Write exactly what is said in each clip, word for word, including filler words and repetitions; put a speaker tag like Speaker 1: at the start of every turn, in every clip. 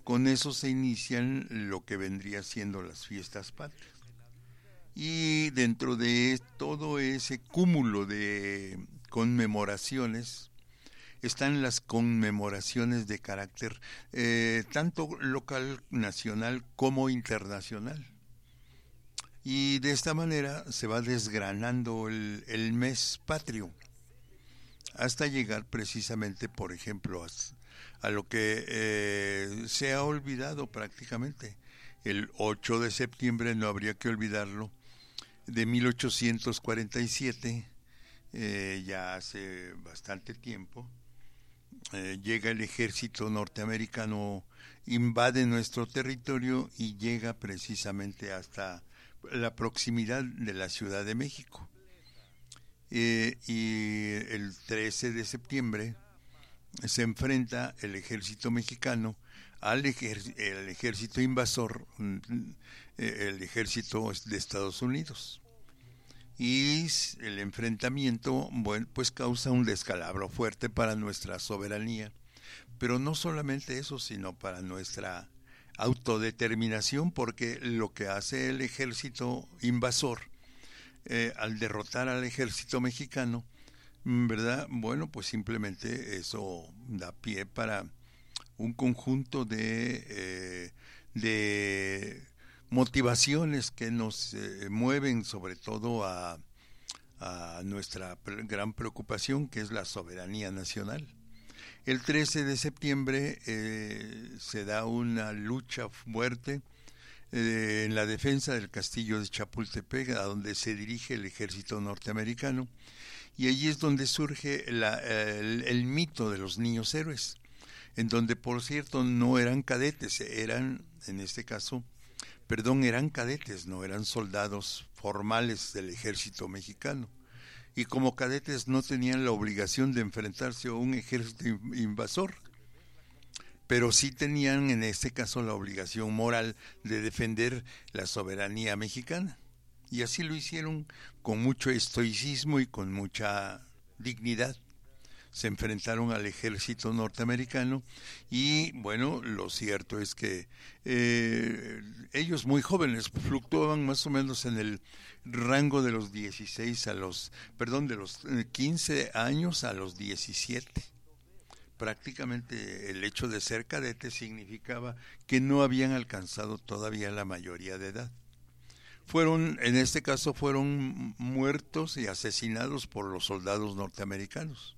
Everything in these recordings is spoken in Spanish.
Speaker 1: con eso se inician lo que vendría siendo las fiestas patrias. Y dentro de todo ese cúmulo de conmemoraciones están las conmemoraciones de carácter eh, tanto local, nacional como internacional. Y de esta manera se va desgranando el, el mes patrio hasta llegar precisamente, por ejemplo, a, a lo que eh, se ha olvidado prácticamente. El ocho de septiembre, no habría que olvidarlo, de mil ochocientos cuarenta y siete, eh, ya hace bastante tiempo, eh, llega el ejército norteamericano, invade nuestro territorio y llega precisamente hasta la proximidad de la Ciudad de México. Eh, y el trece de septiembre se enfrenta el ejército mexicano al ejer- el ejército invasor, el ejército de Estados Unidos. Y el enfrentamiento, bueno, pues causa un descalabro fuerte para nuestra soberanía, pero no solamente eso, sino para nuestra autodeterminación, porque lo que hace el ejército invasor eh, al derrotar al ejército mexicano, ¿verdad? Bueno, pues simplemente eso da pie para un conjunto de, eh, de motivaciones que nos eh, mueven sobre todo a, a nuestra gran preocupación, que es la soberanía nacional. El trece de septiembre eh, se da una lucha fuerte eh, en la defensa del castillo de Chapultepec, a donde se dirige el ejército norteamericano, y allí es donde surge la, el, el mito de los niños héroes, en donde, por cierto, no eran cadetes, eran, en este caso, perdón, eran cadetes, no eran soldados formales del ejército mexicano. Y como cadetes no tenían la obligación de enfrentarse a un ejército invasor, pero sí tenían en este caso la obligación moral de defender la soberanía mexicana. Y así lo hicieron con mucho estoicismo y con mucha dignidad. Se enfrentaron al ejército norteamericano y bueno, lo cierto es que eh, ellos muy jóvenes fluctuaban más o menos en el rango de los dieciséis a los, perdón, de los quince años a los diecisiete. Prácticamente el hecho de ser cadete significaba que no habían alcanzado todavía la mayoría de edad. Fueron, en este caso, fueron muertos y asesinados por los soldados norteamericanos.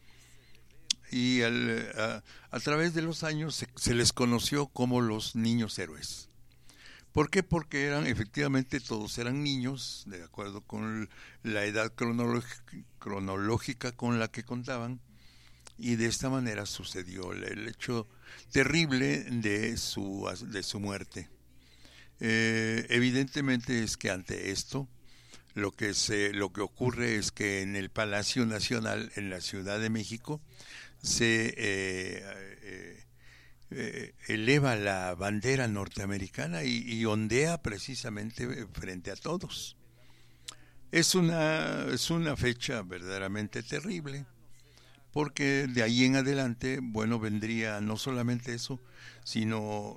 Speaker 1: Y al, a, a través de los años se, se les conoció como los niños héroes. ¿Por qué? Porque eran, efectivamente, todos eran niños, de acuerdo con la edad cronológica con la que contaban, y de esta manera sucedió el, el hecho terrible de su, de su muerte. Eh, evidentemente es que ante esto, lo que, se, lo que ocurre es que en el Palacio Nacional, en la Ciudad de México, se eh, eh, eh, eleva la bandera norteamericana y, y ondea precisamente frente a todos. Es una, es una fecha verdaderamente terrible, porque de ahí en adelante, bueno, vendría no solamente eso, sino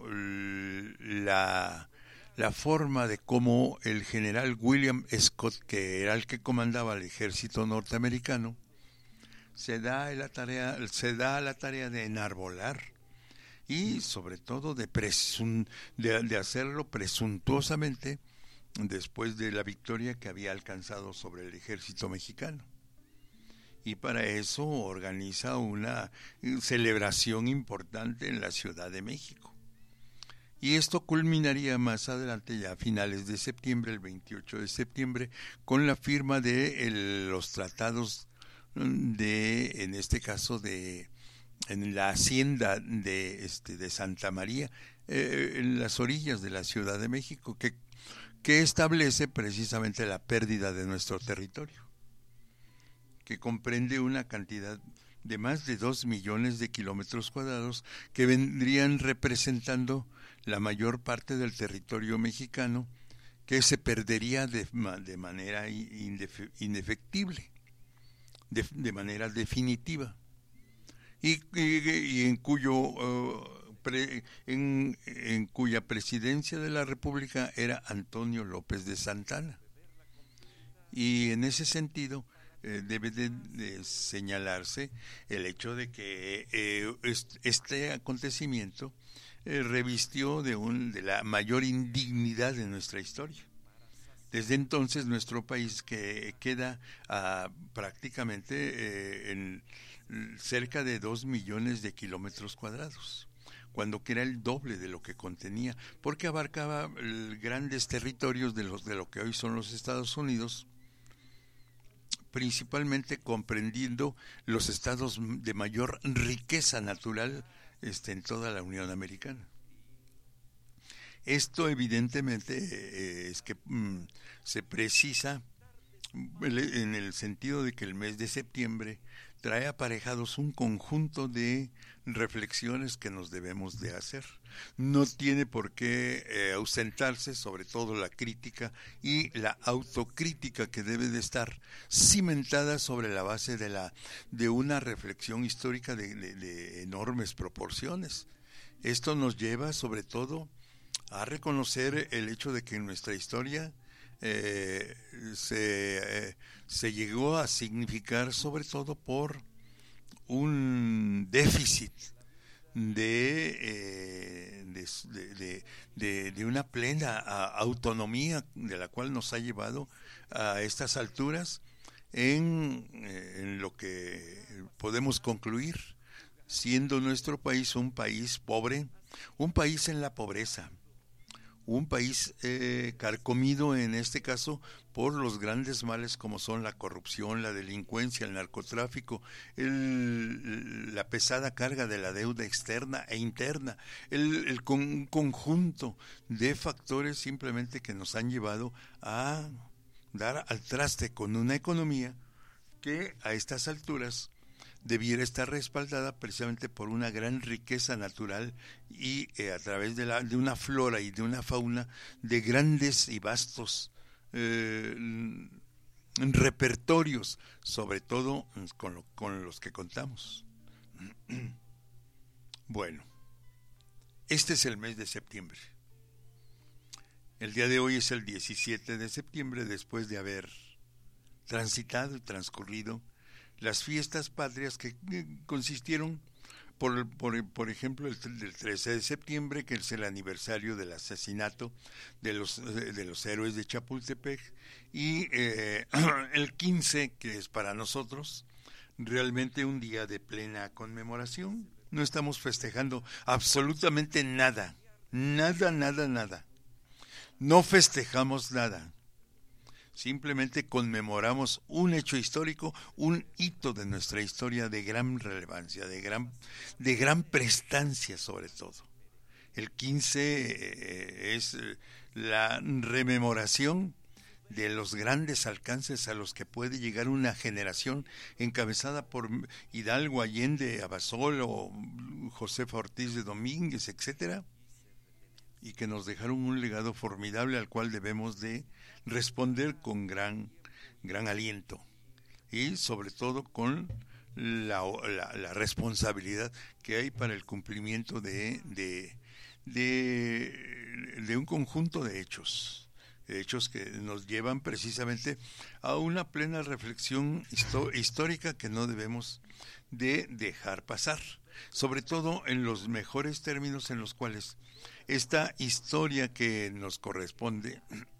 Speaker 1: la, la forma de cómo el general William Scott, que era el que comandaba el ejército norteamericano, se da la tarea, se da la tarea de enarbolar y sobre todo de, presun, de, de hacerlo presuntuosamente después de la victoria que había alcanzado sobre el ejército mexicano. Y para eso organiza una celebración importante en la Ciudad de México. Y esto culminaría más adelante, ya a finales de septiembre, el veintiocho de septiembre, con la firma de el, los tratados de, en este caso, de en la hacienda de, este, de Santa María, eh, en las orillas de la Ciudad de México, que, que establece precisamente la pérdida de nuestro territorio, que comprende una cantidad de más de dos millones de kilómetros cuadrados que vendrían representando la mayor parte del territorio mexicano, que se perdería de, de manera indef, indefectible, de, de manera definitiva, y, y, y en cuyo uh, pre, en, en cuya presidencia de la República era Antonio López de Santana. Y en ese sentido eh, debe de, de señalarse el hecho de que eh, este acontecimiento eh, revistió de, un, de la mayor indignidad de nuestra historia. Desde entonces nuestro país que queda uh, prácticamente eh, en cerca de dos millones de kilómetros cuadrados, cuando que era el doble de lo que contenía, porque abarcaba eh, grandes territorios de, los, de lo que hoy son los Estados Unidos, principalmente comprendiendo los estados de mayor riqueza natural este, en toda la Unión Americana. Esto evidentemente eh, es que mm, se precisa en el sentido de que el mes de septiembre trae aparejados un conjunto de reflexiones que nos debemos de hacer. No tiene por qué eh, ausentarse, sobre todo la crítica y la autocrítica que debe de estar cimentada sobre la base de la de una reflexión histórica de, de, de enormes proporciones. Esto nos lleva sobre todo a reconocer el hecho de que en nuestra historia eh, se, eh, se llegó a significar sobre todo por un déficit de, eh, de, de, de, de una plena autonomía de la cual nos ha llevado a estas alturas en, en lo que podemos concluir siendo nuestro país un país pobre, un país en la pobreza, un país eh, carcomido en este caso por los grandes males como son la corrupción, la delincuencia, el narcotráfico, el, la pesada carga de la deuda externa e interna, el, el con, un conjunto de factores simplemente que nos han llevado a dar al traste con una economía que a estas alturas debiera estar respaldada precisamente por una gran riqueza natural y eh, a través de, la, de una flora y de una fauna de grandes y vastos eh, repertorios, sobre todo con, lo, con los que contamos. Bueno, este es el mes de septiembre. El día de hoy es el diecisiete de septiembre, después de haber transitado y transcurrido las fiestas patrias que consistieron, por, por, por ejemplo, el, el trece de septiembre, que es el aniversario del asesinato de los, de los héroes de Chapultepec, y eh, el quince, que es para nosotros realmente un día de plena conmemoración. No estamos festejando absolutamente nada, nada, nada, nada. No festejamos nada. Simplemente conmemoramos un hecho histórico, un hito de nuestra historia de gran relevancia, de gran, de gran prestancia sobre todo. El quince eh, es la rememoración de los grandes alcances a los que puede llegar una generación encabezada por Hidalgo, Allende, Abasolo, Josefa Ortiz de Domínguez, etcétera, y que nos dejaron un legado formidable al cual debemos de responder con gran, gran aliento y sobre todo con la, la, la responsabilidad que hay para el cumplimiento de, de, de, de un conjunto de hechos, hechos que nos llevan precisamente a una plena reflexión histórica que no debemos de dejar pasar, sobre todo en los mejores términos en los cuales esta historia que nos corresponde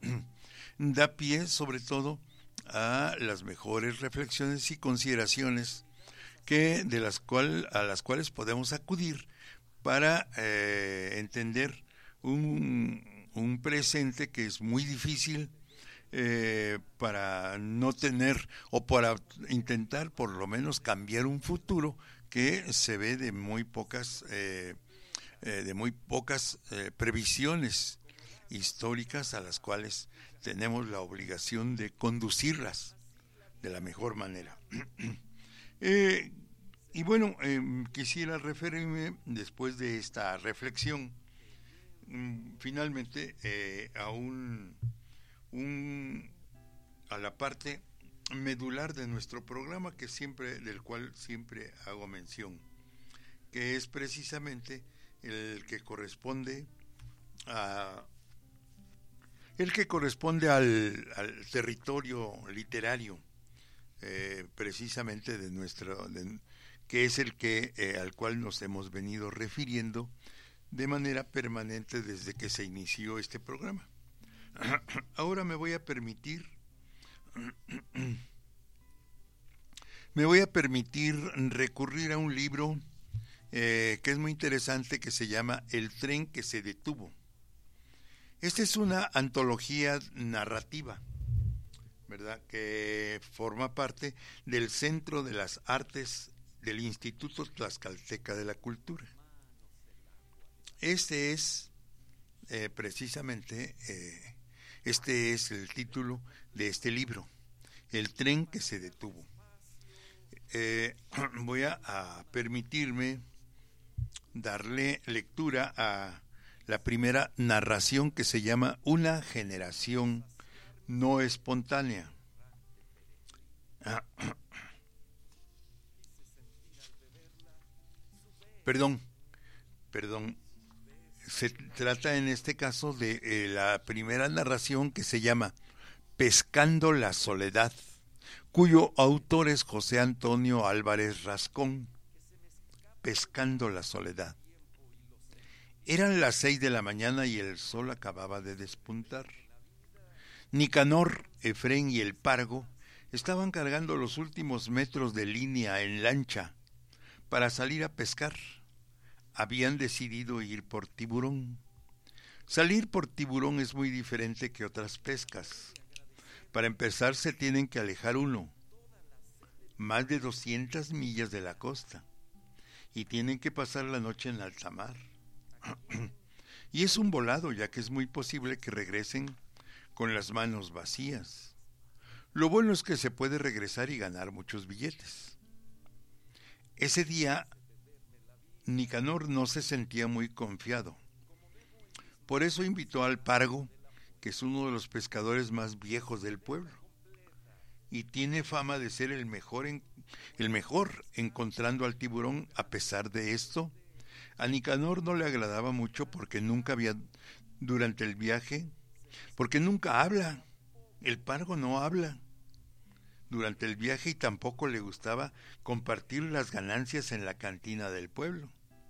Speaker 1: da pie sobre todo a las mejores reflexiones y consideraciones que de las cual, a las cuales podemos acudir para eh, entender un, un presente que es muy difícil eh, para no tener o para intentar por lo menos cambiar un futuro que se ve de muy pocas eh, eh, de muy pocas eh, previsiones históricas a las cuales tenemos la obligación de conducirlas de la mejor manera. eh, y bueno, eh, quisiera referirme después de esta reflexión mm, finalmente eh, a un, un a la parte medular de nuestro programa que siempre del cual siempre hago mención, que es precisamente el que corresponde a el que corresponde al, al territorio literario, eh, precisamente de nuestro, de, que es el que eh, al cual nos hemos venido refiriendo de manera permanente desde que se inició este programa. Ahora me voy a permitir me voy a permitir recurrir a un libro eh, que es muy interesante, que se llama El tren que se detuvo. Esta es una antología narrativa, ¿verdad?, que forma parte del Centro de las Artes del Instituto Tlaxcalteca de la Cultura. Este es eh, precisamente, eh, este es el título de este libro, El tren que se detuvo. Eh, voy a, a permitirme darle lectura a la primera narración, que se llama Una generación no espontánea. Perdón, perdón. Se trata en este caso de eh, la primera narración, que se llama Pescando la soledad, cuyo autor es José Antonio Álvarez Rascón. Pescando la soledad. Eran las seis de la mañana y el sol acababa de despuntar. Nicanor, Efrén y el Pargo estaban cargando los últimos metros de línea en lancha para salir a pescar. Habían decidido ir por tiburón. Salir por tiburón es muy diferente que otras pescas. Para empezar, se tienen que alejar uno, más de doscientas millas de la costa, y tienen que pasar la noche en alta mar. Y es un volado, ya que es muy posible que regresen con las manos vacías. Lo bueno es que se puede regresar y ganar muchos billetes. Ese día Nicanor no se sentía muy confiado. Por eso invitó al Pargo, que es uno de los pescadores más viejos del pueblo, y tiene fama de ser el mejor, en, el mejor encontrando al tiburón. A pesar de esto, a Nicanor no le agradaba mucho porque nunca había, durante el viaje, porque nunca habla. El Pargo no habla durante el viaje, y tampoco le gustaba compartir las ganancias en la cantina del pueblo.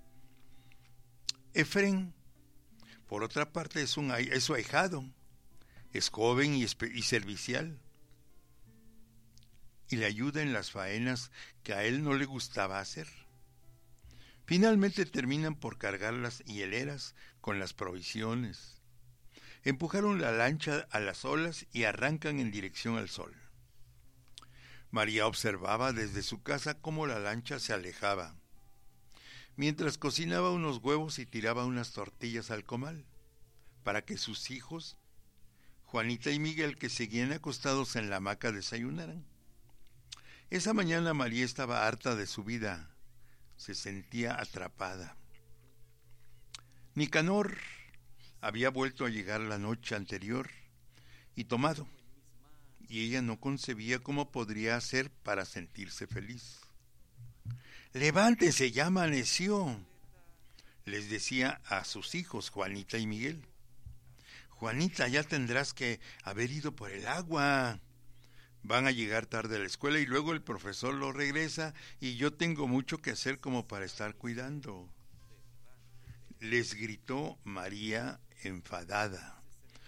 Speaker 1: Efrén, por otra parte, es, un, es su ahijado, es joven y, y servicial, y le ayuda en las faenas que a él no le gustaba hacer. Finalmente terminan por cargar las hieleras con las provisiones. Empujaron la lancha a las olas y arrancan en dirección al sol. María observaba desde su casa cómo la lancha se alejaba, mientras cocinaba unos huevos y tiraba unas tortillas al comal, para que sus hijos, Juanita y Miguel, que seguían acostados en la hamaca, desayunaran. Esa mañana María estaba harta de su vida, se sentía atrapada. Nicanor había vuelto a llegar la noche anterior y tomado, y ella no concebía cómo podría hacer para sentirse feliz. «Levántense, ya amaneció», les decía a sus hijos Juanita y Miguel. «Juanita, ya tendrás que haber ido por el agua. Van a llegar tarde a la escuela y luego el profesor lo regresa y yo tengo mucho que hacer como para estar cuidando», les gritó María enfadada.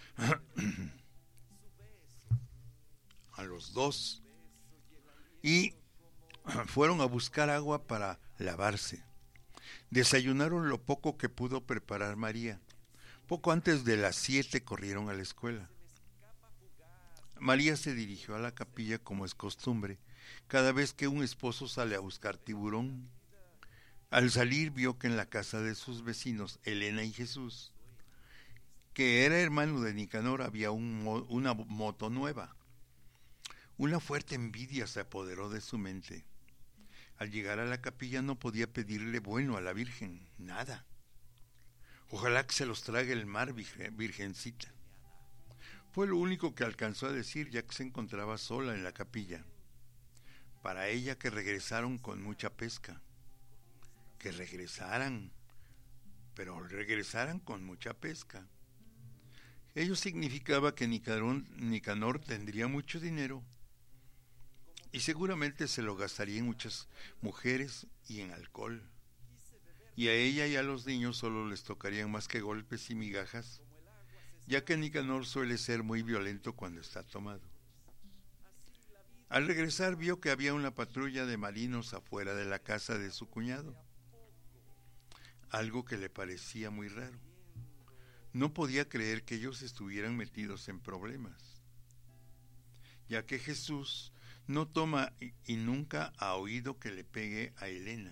Speaker 1: A los dos, y fueron a buscar agua para lavarse. Desayunaron lo poco que pudo preparar María. Poco antes de las siete corrieron a la escuela. María se dirigió a la capilla como es costumbre, cada vez que un esposo sale a buscar tiburón. Al salir vio que en la casa de sus vecinos, Elena y Jesús, que era hermano de Nicanor, había un, una moto nueva. Una fuerte envidia se apoderó de su mente. Al llegar a la capilla no podía pedirle bueno a la Virgen, nada. Ojalá que se los trague el mar, virgencita. Fue lo único que alcanzó a decir, ya que se encontraba sola en la capilla. Para ella, que regresaron con mucha pesca. Que regresaran. pero regresaran con mucha pesca. Ello significaba que Nicanor, Nicanor tendría mucho dinero y seguramente se lo gastaría en muchas mujeres y en alcohol. Y a ella y a los niños solo les tocarían más que golpes y migajas, ya que Nicanor suele ser muy violento cuando está tomado. Al regresar vio que había una patrulla de marinos afuera de la casa de su cuñado, algo que le parecía muy raro. No podía creer que ellos estuvieran metidos en problemas, ya que Jesús no toma y nunca ha oído que le pegue a Elena.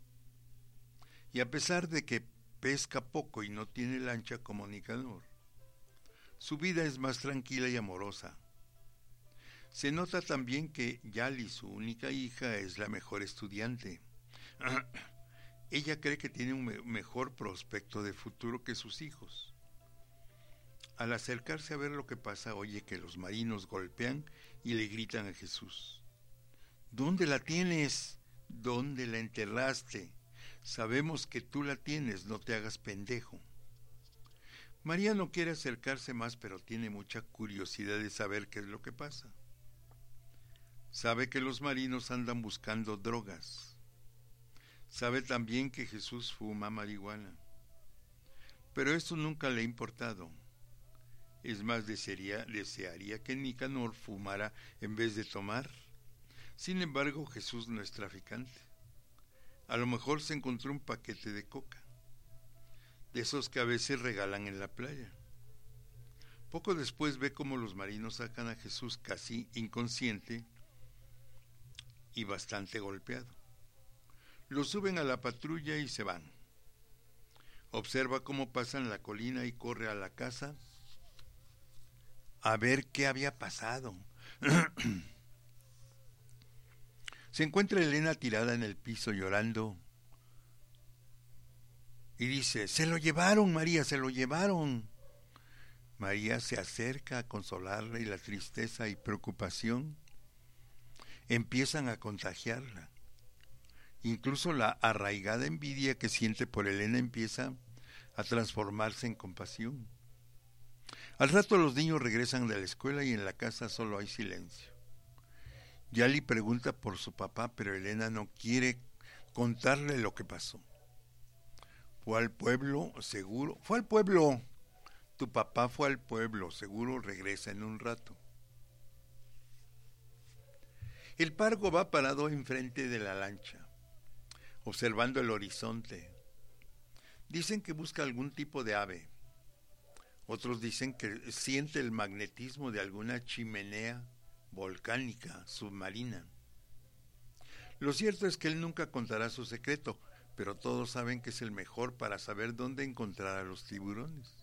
Speaker 1: Y a pesar de que pesca poco y no tiene lancha como Nicanor, su vida es más tranquila y amorosa. Se nota también que Yali, su única hija, es la mejor estudiante. Ella cree que tiene un me- mejor prospecto de futuro que sus hijos. Al acercarse a ver lo que pasa, oye que los marinos golpean y le gritan a Jesús: ¿Dónde la tienes? ¿Dónde la enterraste? Sabemos que tú la tienes, no te hagas pendejo. María no quiere acercarse más, pero tiene mucha curiosidad de saber qué es lo que pasa. Sabe que los marinos andan buscando drogas. Sabe también que Jesús fuma marihuana. Pero esto nunca le ha importado. Es más, desearía, desearía que Nicanor fumara en vez de tomar. Sin embargo, Jesús no es traficante. A lo mejor se encontró un paquete de coca, de esos que a veces regalan en la playa. Poco después ve cómo los marinos sacan a Jesús casi inconsciente y bastante golpeado. Lo suben a la patrulla y se van. Observa cómo pasan la colina y corre a la casa a ver qué había pasado. Se encuentra Elena tirada en el piso llorando y dice: se lo llevaron, María, se lo llevaron. María se acerca a consolarla y la tristeza y preocupación empiezan a contagiarla. Incluso la arraigada envidia que siente por Elena empieza a transformarse en compasión. Al rato los niños regresan de la escuela y en la casa solo hay silencio. Yali pregunta por su papá, pero Elena no quiere contarle lo que pasó. Fue al pueblo, seguro. Fue al pueblo. Tu papá fue al pueblo, seguro regresa en un rato. El pargo va parado enfrente de la lancha, observando el horizonte. Dicen que busca algún tipo de ave. Otros dicen que siente el magnetismo de alguna chimenea volcánica, submarina. Lo cierto es que él nunca contará su secreto, pero todos saben que es el mejor para saber dónde encontrar a los tiburones.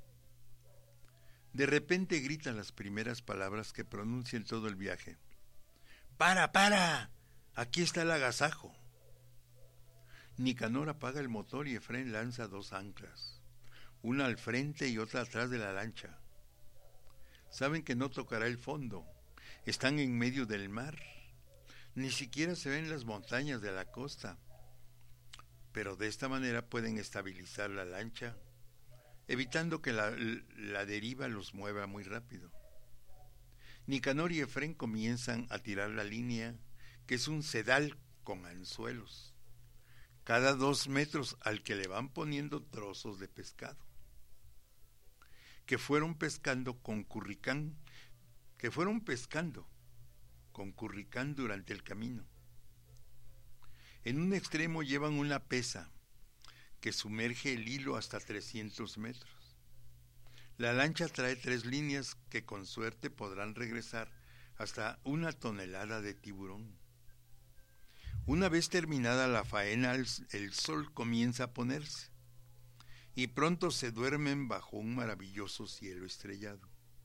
Speaker 1: De repente gritan las primeras palabras que pronuncia en todo el viaje. ¡Para, para! Aquí está el agasajo. Nicanor apaga el motor y Efrén lanza dos anclas, una al frente y otra atrás de la lancha. Saben que no tocará el fondo. Están en medio del mar. Ni siquiera se ven las montañas de la costa. Pero de esta manera pueden estabilizar la lancha, evitando que la, la deriva los mueva muy rápido. Nicanor y Efrén comienzan a tirar la línea, que es un sedal con anzuelos, cada dos metros, al que le van poniendo trozos de pescado, que fueron pescando con curricán, que fueron pescando con curricán durante el camino. En un extremo llevan una pesa que sumerge el hilo hasta trescientos metros. La lancha trae tres líneas que con suerte podrán regresar hasta una tonelada de tiburón. Una vez terminada la faena, el, el sol comienza a ponerse y pronto se duermen bajo un maravilloso cielo estrellado.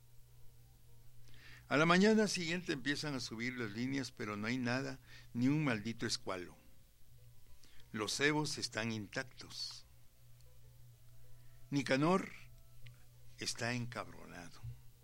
Speaker 1: A la mañana siguiente empiezan a subir las líneas, pero no hay nada, ni un maldito escualo. Los cebos están intactos. Nicanor está encabronado.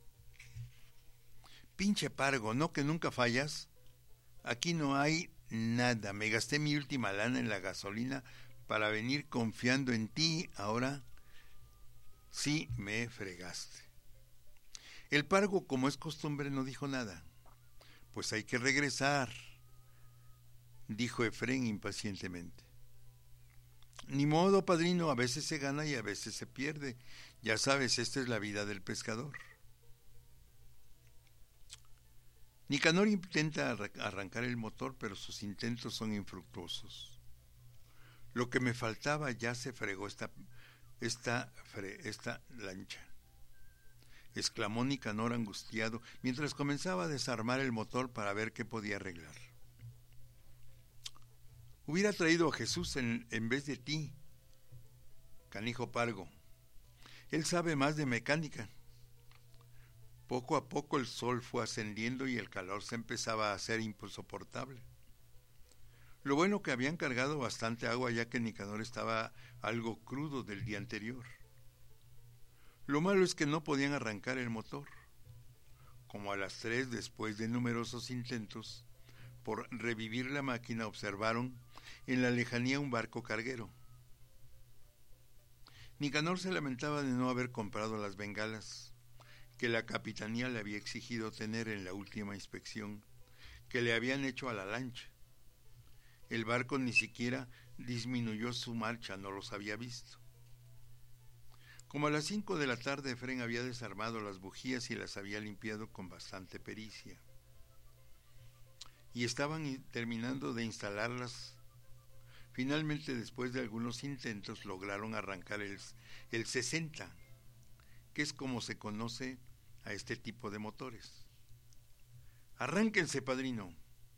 Speaker 1: Pinche pargo, ¿no que nunca fallas? Aquí no hay nada. Me gasté mi última lana en la gasolina para venir confiando en ti, ahora sí me fregaste. El pargo, como es costumbre, no dijo nada. Pues hay que regresar, dijo Efrén impacientemente. Ni modo, padrino, a veces se gana y a veces se pierde. Ya sabes, esta es la vida del pescador. Nicanor intenta arrancar el motor, pero sus intentos son infructuosos. Lo que me faltaba ya se fregó esta, esta, esta lancha, exclamó Nicanor angustiado, mientras comenzaba a desarmar el motor para ver qué podía arreglar. Hubiera traído a Jesús en, en vez de ti, canijo pargo. Él sabe más de mecánica. Poco a poco el sol fue ascendiendo y el calor se empezaba a hacer insoportable. Lo bueno que habían cargado bastante agua, ya que Nicanor estaba algo crudo del día anterior. Lo malo es que no podían arrancar el motor. Como a las tres, después de numerosos intentos por revivir la máquina, observaron en la lejanía un barco carguero. Nicanor se lamentaba de no haber comprado las bengalas que la capitanía le había exigido tener en la última inspección que le habían hecho a la lancha. El barco ni siquiera disminuyó su marcha, no los había visto. Como a las cinco de la tarde, Efrén había desarmado las bujías y las había limpiado con bastante pericia. Y estaban terminando de instalarlas. Finalmente, después de algunos intentos, lograron arrancar el, el sesenta, que es como se conoce a este tipo de motores. ¡Arránquense, padrino!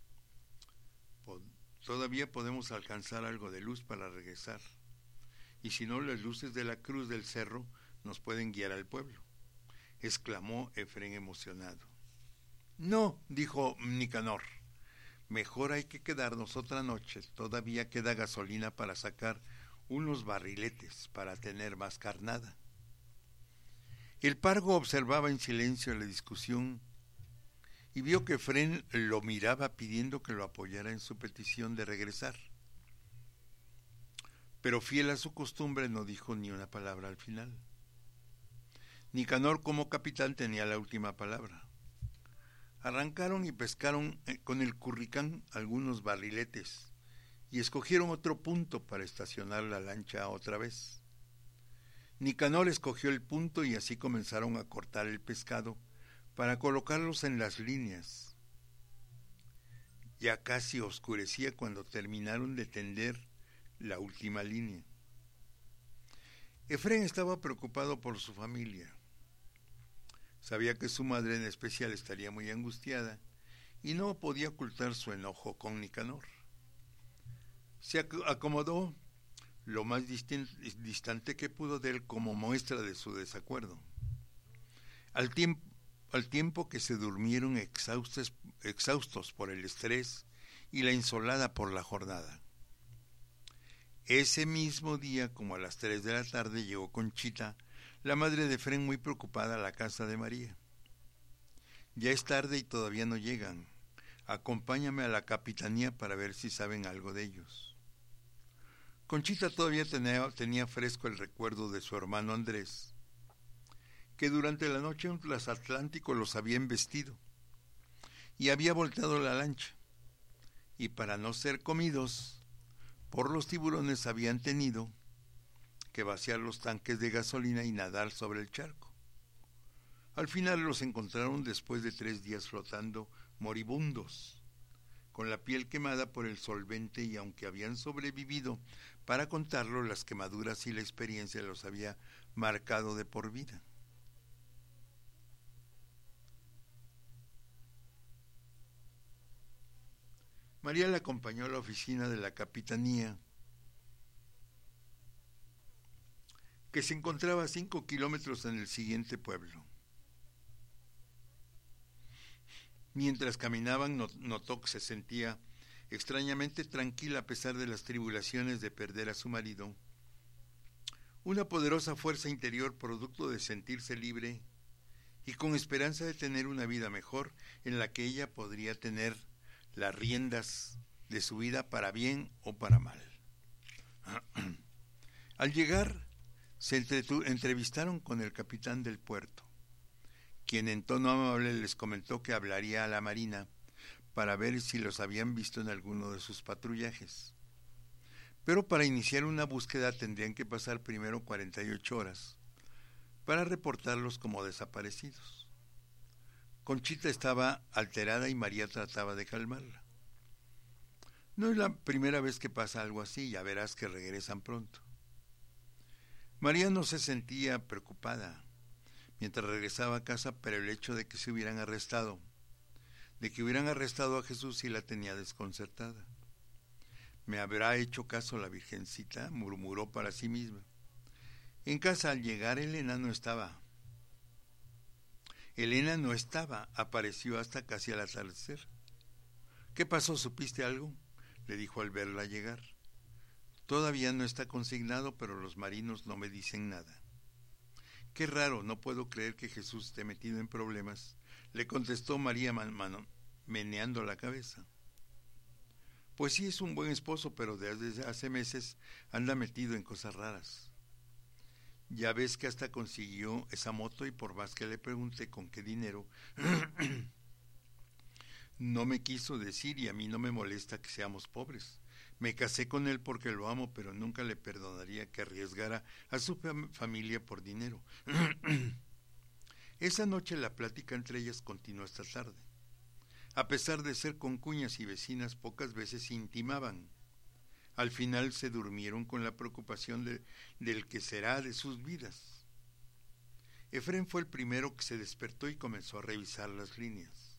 Speaker 1: Todavía podemos alcanzar algo de luz para regresar, y si no, las luces de la cruz del cerro nos pueden guiar al pueblo, exclamó Efrén emocionado. No, dijo Nicanor, mejor hay que quedarnos otra noche, todavía queda gasolina para sacar unos barriletes para tener más carnada. El pargo observaba en silencio la discusión y vio que Efrén lo miraba pidiendo que lo apoyara en su petición de regresar. Pero fiel a su costumbre no dijo ni una palabra al final. Nicanor como capitán tenía la última palabra. Arrancaron y pescaron con el curricán algunos barriletes y escogieron otro punto para estacionar la lancha otra vez. Nicanor escogió el punto y así comenzaron a cortar el pescado para colocarlos en las líneas. Ya casi oscurecía cuando terminaron de tender la última línea. Efrén estaba preocupado por su familia. Sabía que su madre en especial estaría muy angustiada y no podía ocultar su enojo con Nicanor. Se acomodó lo más distante que pudo de él como muestra de su desacuerdo. Al tiempo Al tiempo que se durmieron exhaustos, exhaustos por el estrés y la insolada por la jornada. Ese mismo día, como a las tres de la tarde, llegó Conchita, la madre de Efrén, muy preocupada a la casa de María. Ya es tarde y todavía no llegan. Acompáñame a la capitanía para ver si saben algo de ellos. Conchita todavía tenía, tenía fresco el recuerdo de su hermano Andrés, que durante la noche un transatlántico los había embestido y había volteado la lancha, y para no ser comidos por los tiburones habían tenido que vaciar los tanques de gasolina y nadar sobre el charco. Al final los encontraron después de tres días flotando moribundos, con la piel quemada por el solvente, y aunque habían sobrevivido para contarlo, las quemaduras y la experiencia los había marcado de por vida. María la acompañó a la oficina de la capitanía, que se encontraba a cinco kilómetros en el siguiente pueblo. Mientras caminaban, notó que se sentía extrañamente tranquila a pesar de las tribulaciones de perder a su marido. Una poderosa fuerza interior, producto de sentirse libre y con esperanza de tener una vida mejor, en la que ella podría tener las riendas de su vida para bien o para mal. Al llegar, se entretu- entrevistaron con el capitán del puerto, quien en tono amable les comentó que hablaría a la marina para ver si los habían visto en alguno de sus patrullajes. Pero para iniciar una búsqueda tendrían que pasar primero cuarenta y ocho horas para reportarlos como desaparecidos. Conchita estaba alterada y María trataba de calmarla. No es la primera vez que pasa algo así, ya verás que regresan pronto. María no se sentía preocupada mientras regresaba a casa, pero el hecho de que se hubieran arrestado, de que hubieran arrestado a Jesús sí la tenía desconcertada. ¿Me habrá hecho caso la Virgencita?, murmuró para sí misma. En casa, al llegar, Elena no estaba. Elena no estaba, apareció hasta casi al atardecer. ¿Qué pasó? ¿Supiste algo?, le dijo al verla llegar. Todavía no está consignado, pero los marinos no me dicen nada. Qué raro, no puedo creer que Jesús esté metido en problemas, le contestó María man, man, meneando la cabeza. Pues sí, es un buen esposo, pero desde hace meses anda metido en cosas raras. Ya ves que hasta consiguió esa moto y por más que le pregunté con qué dinero, no me quiso decir, y a mí no me molesta que seamos pobres. Me casé con él porque lo amo, pero nunca le perdonaría que arriesgara a su fam- familia por dinero. Esa noche la plática entre ellas continuó hasta tarde. A pesar de ser concuñas y vecinas, pocas veces se intimaban. Al final se durmieron con la preocupación de, del que será de sus vidas. Efrén fue el primero que se despertó y comenzó a revisar las líneas.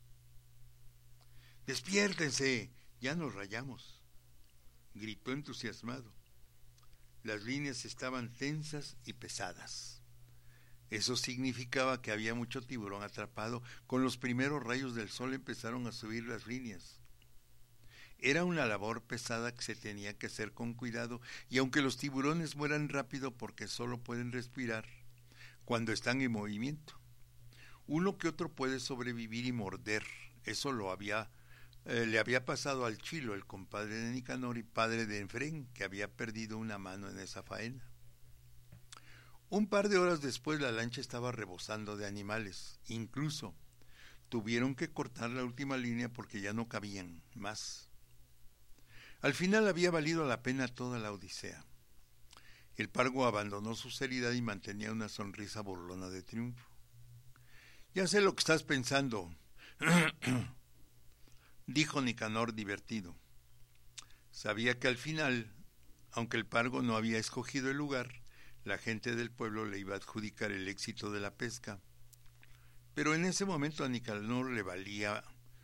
Speaker 1: ¡Despiértense! ¡Ya nos rayamos!, gritó entusiasmado. Las líneas estaban tensas y pesadas. Eso significaba que había mucho tiburón atrapado. Con los primeros rayos del sol empezaron a subir las líneas. Era una labor pesada que se tenía que hacer con cuidado, y aunque los tiburones mueran rápido porque solo pueden respirar cuando están en movimiento, uno que otro puede sobrevivir y morder. Eso lo había eh, le había pasado al Chilo, el compadre de Nicanor y padre de Efrén, que había perdido una mano en esa faena. Un par de horas después la lancha estaba rebosando de animales. Incluso tuvieron que cortar la última línea porque ya no cabían más. Al final había valido la pena toda la odisea. El pargo abandonó su seriedad y mantenía una sonrisa burlona de triunfo. Ya sé lo que estás pensando, dijo Nicanor divertido. Sabía que al final, aunque el pargo no había escogido el lugar, la gente del pueblo le iba a adjudicar el éxito de la pesca. Pero en ese momento a Nicanor le valía.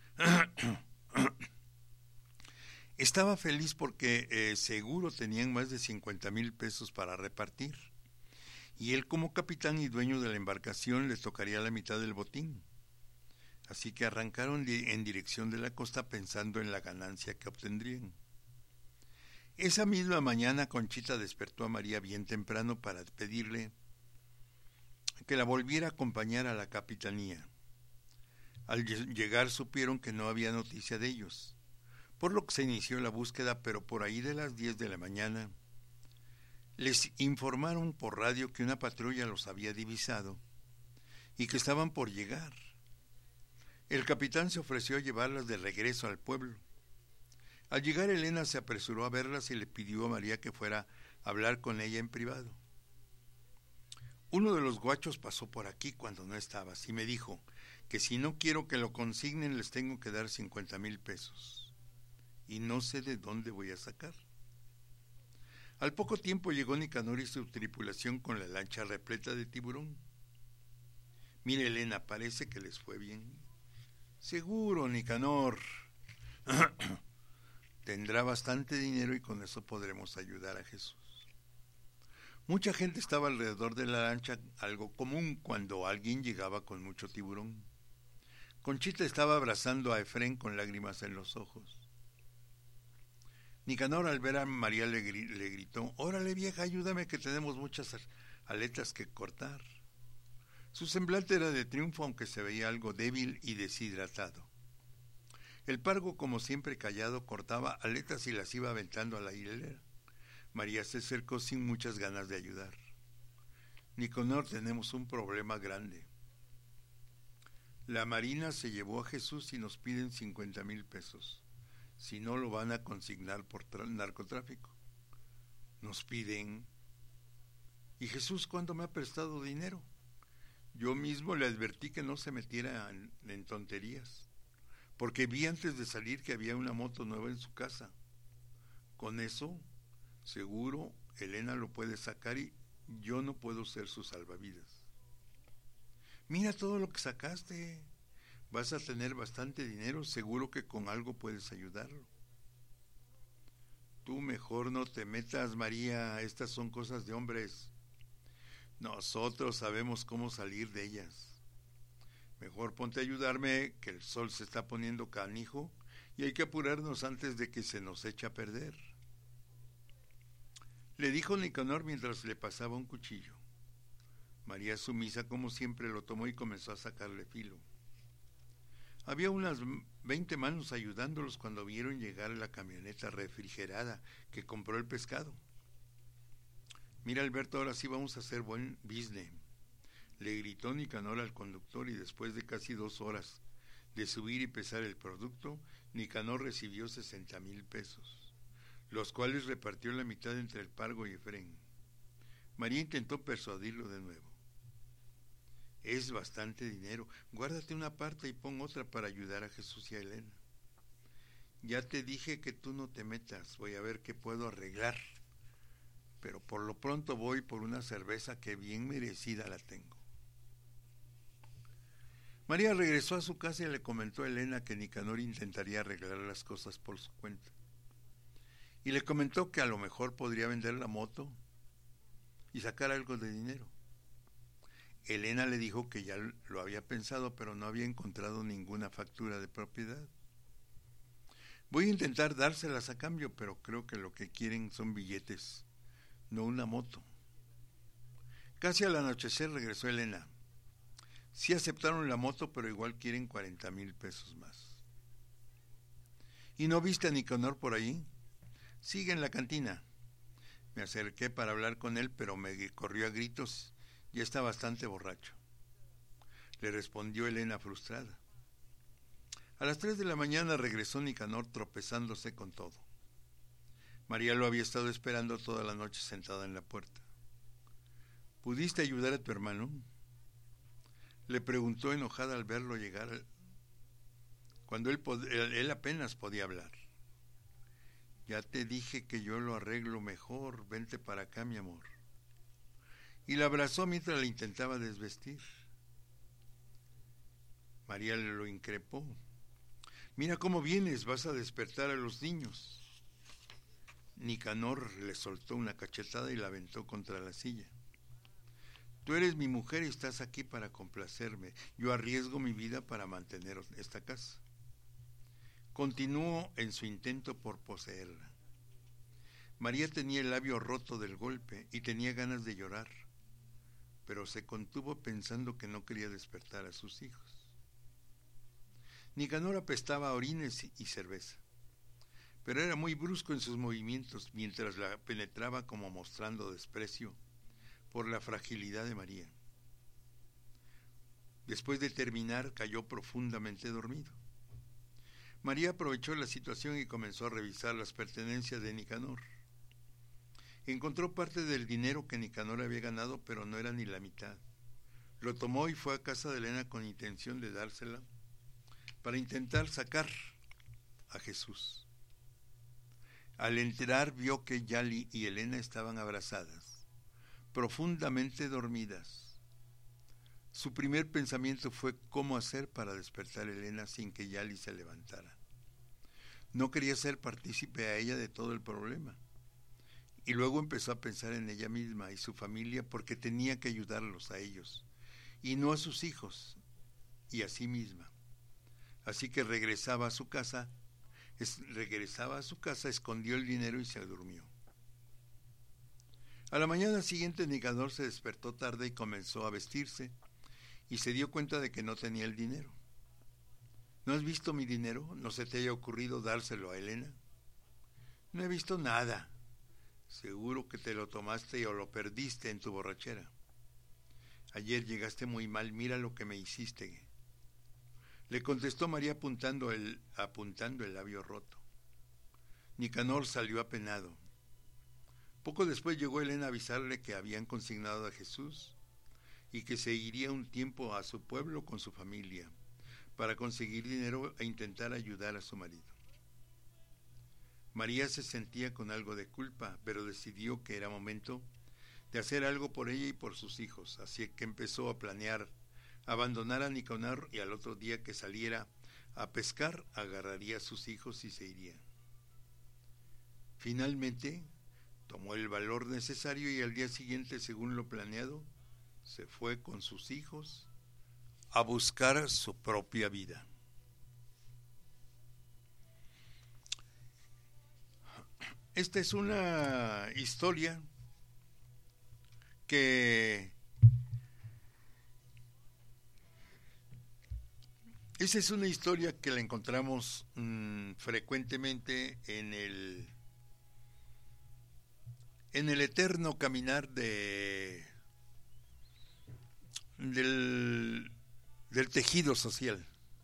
Speaker 1: Estaba feliz porque eh, seguro tenían más de cincuenta mil pesos para repartir. Y él, como capitán y dueño de la embarcación, le tocaría la mitad del botín. Así que arrancaron en dirección de la costa pensando en la ganancia que obtendrían. Esa misma mañana Conchita despertó a María bien temprano para pedirle que la volviera a acompañar a la capitanía. Al llegar supieron que no había noticia de ellos, por lo que se inició la búsqueda, pero por ahí de las diez de la mañana les informaron por radio que una patrulla los había divisado y que estaban por llegar. El capitán se ofreció a llevarlas de regreso al pueblo. Al llegar, Elena se apresuró a verlas y le pidió a María que fuera a hablar con ella en privado. Uno de los guachos pasó por aquí cuando no estabas y me dijo que si no quiero que lo consignen les tengo que dar cincuenta mil pesos. Y no sé de dónde voy a sacar. Al poco tiempo llegó Nicanor y su tripulación con la lancha repleta de tiburón. Mire, Elena, parece que les fue bien. Seguro, Nicanor. Tendrá bastante dinero y con eso podremos ayudar a Jesús. Mucha gente estaba alrededor de la lancha, algo común cuando alguien llegaba con mucho tiburón. Conchita estaba abrazando a Efrén con lágrimas en los ojos. Nicanor, al ver a María, le, gri- le gritó: «Órale, vieja, ayúdame que tenemos muchas aletas que cortar». Su semblante era de triunfo, aunque se veía algo débil y deshidratado. El pargo, como siempre callado, cortaba aletas y las iba aventando a la hilera. María se acercó sin muchas ganas de ayudar. Nicanor, tenemos un problema grande. La Marina se llevó a Jesús y nos piden cincuenta mil pesos. Si no, lo van a consignar por narcotráfico. Nos piden. ¿Y Jesús cuándo me ha prestado dinero? Yo mismo le advertí que no se metiera en, en tonterías, porque vi antes de salir que había una moto nueva en su casa. Con eso, seguro, Elena lo puede sacar y yo no puedo ser su salvavidas. Mira todo lo que sacaste. Vas a tener bastante dinero, seguro que con algo puedes ayudarlo. Tú mejor no te metas, María, estas son cosas de hombres. Nosotros sabemos cómo salir de ellas. Mejor ponte a ayudarme, que el sol se está poniendo canijo y hay que apurarnos antes de que se nos eche a perder. Le dijo Nicanor mientras le pasaba un cuchillo. María, sumisa como siempre, lo tomó y comenzó a sacarle filo. Había unas veinte manos ayudándolos cuando vieron llegar la camioneta refrigerada que compró el pescado. Mira, Alberto, ahora sí vamos a hacer buen business, le gritó Nicanor al conductor, y después de casi dos horas de subir y pesar el producto, Nicanor recibió sesenta mil pesos, los cuales repartió la mitad entre el Pargo y Efrén. María intentó persuadirlo de nuevo. Es bastante dinero, guárdate una parte y pon otra para ayudar a Jesús y a Elena. Ya te dije que tú no te metas, voy a ver qué puedo arreglar, pero por lo pronto voy por una cerveza que bien merecida la tengo. María regresó a su casa y le comentó a Elena que Nicanor intentaría arreglar las cosas por su cuenta, y le comentó que a lo mejor podría vender la moto y sacar algo de dinero. Elena le dijo que ya lo había pensado, pero no había encontrado ninguna factura de propiedad. Voy a intentar dárselas a cambio, pero creo que lo que quieren son billetes, no una moto. Casi al anochecer regresó Elena. Sí aceptaron la moto, pero igual quieren cuarenta mil pesos más. ¿Y no viste a Nicanor por ahí? Sigue en la cantina. Me acerqué para hablar con él, pero me corrió a gritos. Ya está bastante borracho, le respondió Elena frustrada. A las tres de la mañana regresó Nicanor tropezándose con todo. María lo había estado esperando toda la noche sentada en la puerta. ¿Pudiste ayudar a tu hermano?, le preguntó enojada al verlo llegar, cuando él, él apenas podía hablar. Ya te dije que yo lo arreglo mejor, vente para acá, mi amor. Y la abrazó mientras le intentaba desvestir. María le lo increpó. Mira cómo vienes, vas a despertar a los niños. Nicanor le soltó una cachetada y la aventó contra la silla. Tú eres mi mujer y estás aquí para complacerme. Yo arriesgo mi vida para mantener esta casa. Continuó en su intento por poseerla. María tenía el labio roto del golpe y tenía ganas de llorar, pero se contuvo pensando que no quería despertar a sus hijos. Nicanor apestaba a orines y cerveza, pero era muy brusco en sus movimientos mientras la penetraba, como mostrando desprecio por la fragilidad de María. Después de terminar, cayó profundamente dormido. María aprovechó la situación y comenzó a revisar las pertenencias de Nicanor. Encontró parte del dinero que Nicanor había ganado, pero no era ni la mitad. Lo tomó y fue a casa de Elena con intención de dársela para intentar sacar a Jesús. Al entrar vio que Yali y Elena estaban abrazadas, profundamente dormidas. Su primer pensamiento fue cómo hacer para despertar a Elena sin que Yali se levantara. No quería ser partícipe a ella de todo el problema. Y luego empezó a pensar en ella misma y su familia, porque tenía que ayudarlos a ellos, y no a sus hijos, y a sí misma. Así que regresaba a su casa, es, regresaba a su casa, escondió el dinero y se durmió. A la mañana siguiente Nicanor se despertó tarde y comenzó a vestirse, y se dio cuenta de que no tenía el dinero. ¿No has visto mi dinero? ¿No se te haya ocurrido dárselo a Elena? No he visto nada. Seguro que te lo tomaste o lo perdiste en tu borrachera. Ayer llegaste muy mal, mira lo que me hiciste. Le contestó María apuntando el, apuntando el labio roto. Nicanor salió apenado. Poco después llegó Elena a avisarle que habían consignado a Jesús y que se iría un tiempo a su pueblo con su familia para conseguir dinero e intentar ayudar a su marido. María se sentía con algo de culpa, pero decidió que era momento de hacer algo por ella y por sus hijos, así que empezó a planear abandonar a Nicanor y al otro día que saliera a pescar agarraría a sus hijos y se iría. Finalmente tomó el valor necesario y al día siguiente, según lo planeado, se fue con sus hijos a buscar su propia vida. Esta es una historia que esa es una historia que la encontramos mmm, frecuentemente en el en el eterno caminar de del, del tejido social.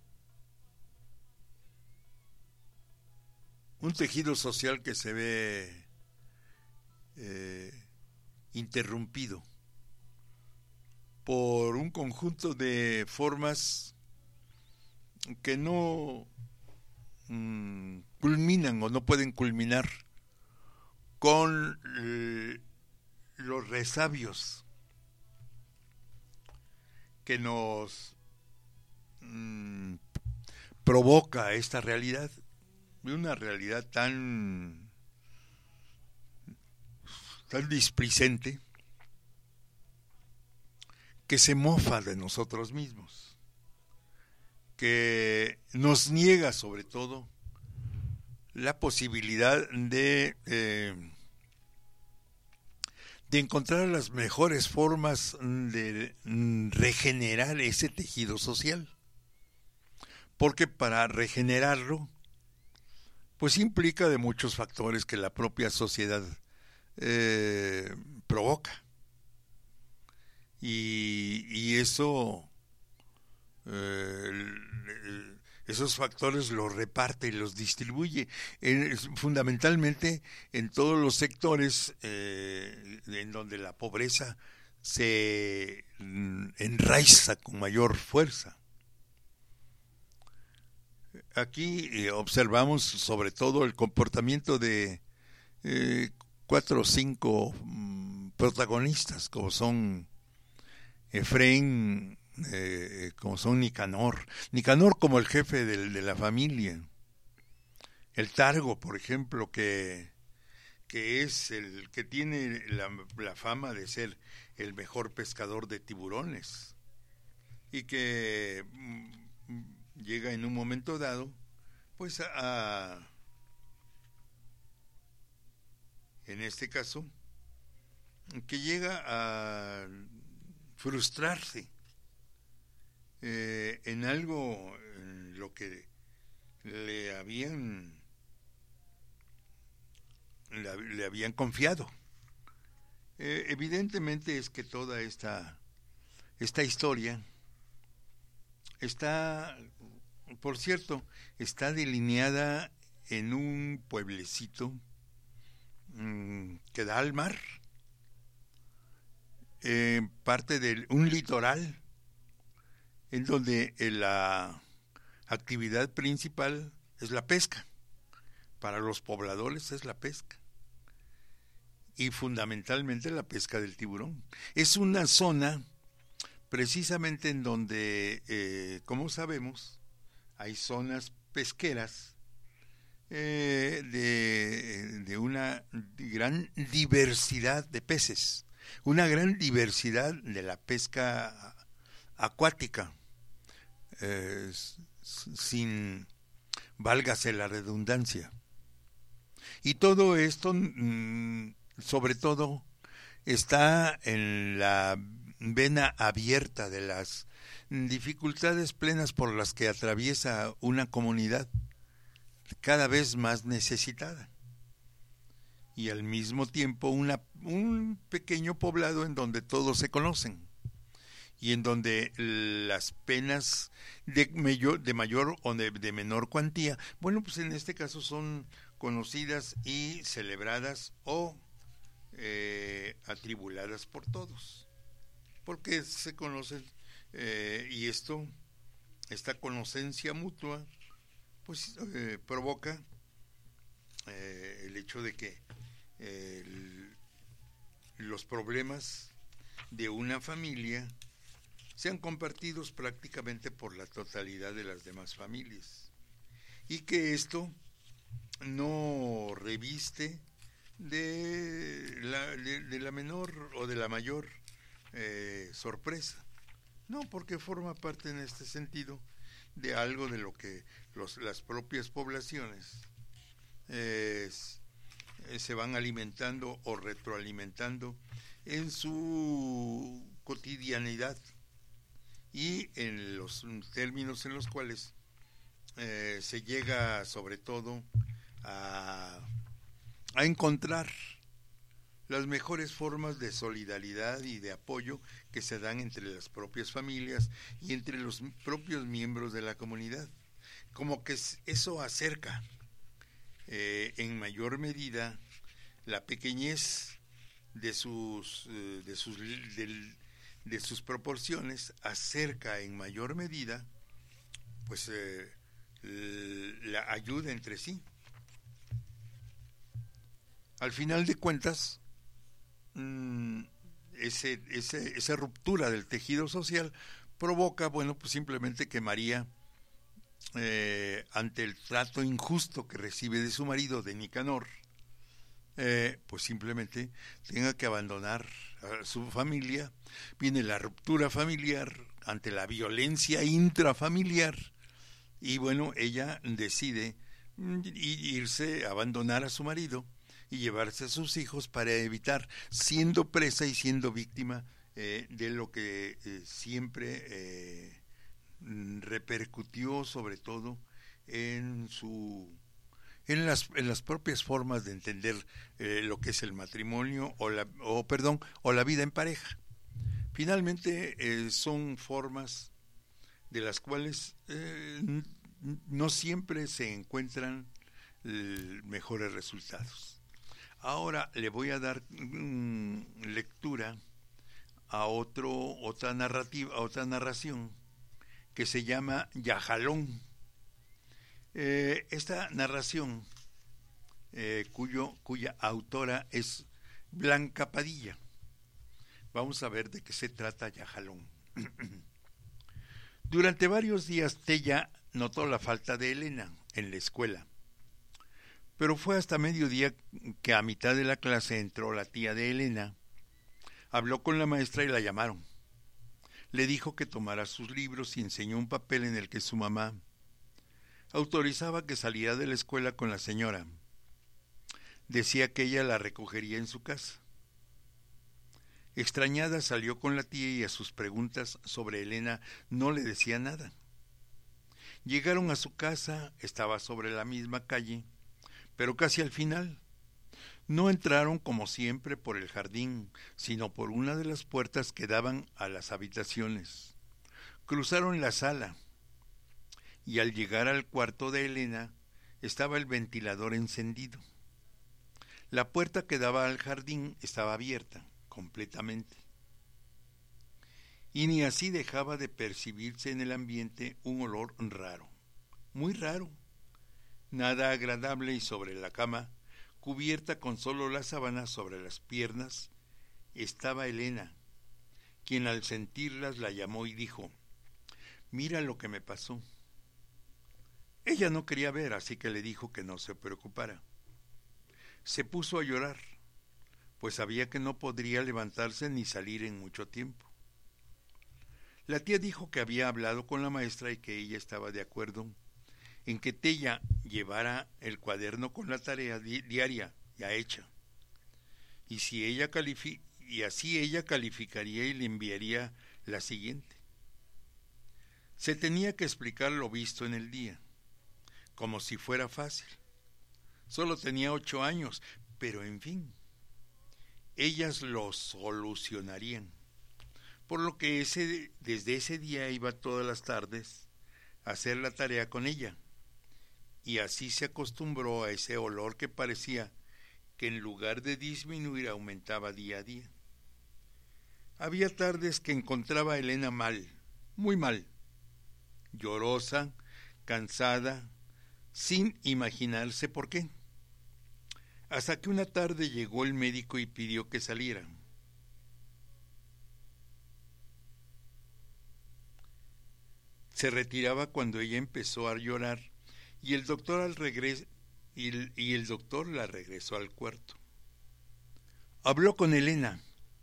Speaker 1: Un tejido social que se ve eh, interrumpido por un conjunto de formas que no mmm, culminan o no pueden culminar con eh, los resabios que nos mmm, provoca esta realidad, una realidad tan tan displicente que se mofa de nosotros mismos, que nos niega sobre todo la posibilidad de eh, de encontrar las mejores formas de regenerar ese tejido social, porque para regenerarlo pues implica de muchos factores que la propia sociedad eh, provoca y, y eso eh, esos factores los reparte y los distribuye en, fundamentalmente en todos los sectores eh, en donde la pobreza se enraiza con mayor fuerza. Aquí eh, observamos sobre todo el comportamiento de eh, cuatro o cinco mm, protagonistas, como son Efraín, eh, como son Nicanor, Nicanor como el jefe de, de la familia, el Targo, por ejemplo, que, que es el que tiene la, la fama de ser el mejor pescador de tiburones y que mm, llega en un momento dado pues a, a en este caso que llega a frustrarse eh, en algo en lo que le habían le, le habían confiado. Eh, evidentemente es que toda esta esta historia está, por cierto, está delineada en un pueblecito mmm, que da al mar, eh, parte de un litoral en donde la actividad principal es la pesca. Para los pobladores es la pesca y fundamentalmente la pesca del tiburón. Es una zona precisamente en donde, eh, como sabemos, hay zonas pesqueras eh, de, de una gran diversidad de peces, una gran diversidad de la pesca acuática, eh, sin, válgase la redundancia. Y todo esto, mmm, sobre todo, está en la vena abierta de las dificultades plenas por las que atraviesa una comunidad cada vez más necesitada. y al mismo tiempo una, un pequeño poblado en donde todos se conocen y en donde las penas de mayor, de mayor o de, de menor cuantía, bueno, pues en este caso son conocidas y celebradas o eh, atribuladas por todos, porque se conocen eh, y esto, esta conocencia mutua, pues eh, provoca eh, el hecho de que eh, el, los problemas de una familia sean compartidos prácticamente por la totalidad de las demás familias y que esto no reviste de la, de, de la menor o de la mayor eh, sorpresa, no, porque forma parte en este sentido de algo de lo que los, las propias poblaciones eh, se van alimentando o retroalimentando en su cotidianidad y en los términos en los cuales eh, se llega sobre todo a, a encontrar las mejores formas de solidaridad y de apoyo que se dan entre las propias familias y entre los propios miembros de la comunidad. Como que eso acerca eh, en mayor medida la pequeñez de sus, eh, de sus, del, de sus proporciones, acerca en mayor medida pues eh, la ayuda entre sí. Al final de cuentas, mmm, ese, ese, esa ruptura del tejido social provoca, bueno, pues simplemente que María, eh, ante el trato injusto que recibe de su marido, de Nicanor, eh, pues simplemente tenga que abandonar a su familia. Viene la ruptura familiar ante la violencia intrafamiliar y bueno, ella decide irse, abandonar a su marido y llevarse a sus hijos para evitar siendo presa y siendo víctima eh, de lo que eh, siempre eh, repercutió sobre todo en su en las en las propias formas de entender eh, lo que es el matrimonio o la o perdón o la vida en pareja. Finalmente eh, son formas de las cuales eh, no siempre se encuentran eh, mejores resultados. Ahora le voy a dar mmm, lectura a otro otra narrativa, a otra narración que se llama Yajalón. Eh, esta narración, eh, cuyo, cuya autora es Blanca Padilla. Vamos a ver de qué se trata Yajalón. Durante varios días Tella notó la falta de Elena en la escuela, pero fue hasta mediodía que a mitad de la clase entró la tía de Elena, habló con la maestra y la llamaron. Le dijo que tomara sus libros y enseñó un papel en el que su mamá autorizaba que saliera de la escuela con la señora. Decía que ella la recogería en su casa. Extrañada salió con la tía y a sus preguntas sobre Elena no le decía nada. Llegaron a su casa, estaba sobre la misma calle, pero casi al final. No entraron como siempre por el jardín, sino por una de las puertas que daban a las habitaciones. Cruzaron la sala y al llegar al cuarto de Elena estaba el ventilador encendido. La puerta que daba al jardín estaba abierta completamente. Y ni así dejaba de percibirse en el ambiente un olor raro, muy raro, nada agradable, y sobre la cama, cubierta con solo las sábanas sobre las piernas, estaba Elena, quien al sentirlas la llamó y dijo: «Mira lo que me pasó». Ella no quería ver, así que le dijo que no se preocupara. Se puso a llorar, pues sabía que no podría levantarse ni salir en mucho tiempo. La tía dijo que había hablado con la maestra y que ella estaba de acuerdo en que Tella llevara el cuaderno con la tarea di- diaria ya hecha, y si ella califi- y así ella calificaría y le enviaría la siguiente. Se tenía que explicar lo visto en el día, como si fuera fácil. Solo tenía ocho años, Pero en fin, ellas lo solucionarían. Por lo que ese, desde ese día iba todas las tardes a hacer la tarea con ella. Y así se acostumbró a ese olor que parecía que en lugar de disminuir aumentaba día a día. Había tardes que encontraba a Elena mal, muy mal, llorosa, cansada, sin imaginarse por qué. Hasta que una tarde llegó el médico y pidió que saliera. Se retiraba cuando ella empezó a llorar y el doctor al regreso y el, y el doctor la regresó al cuarto. Habló con Elena.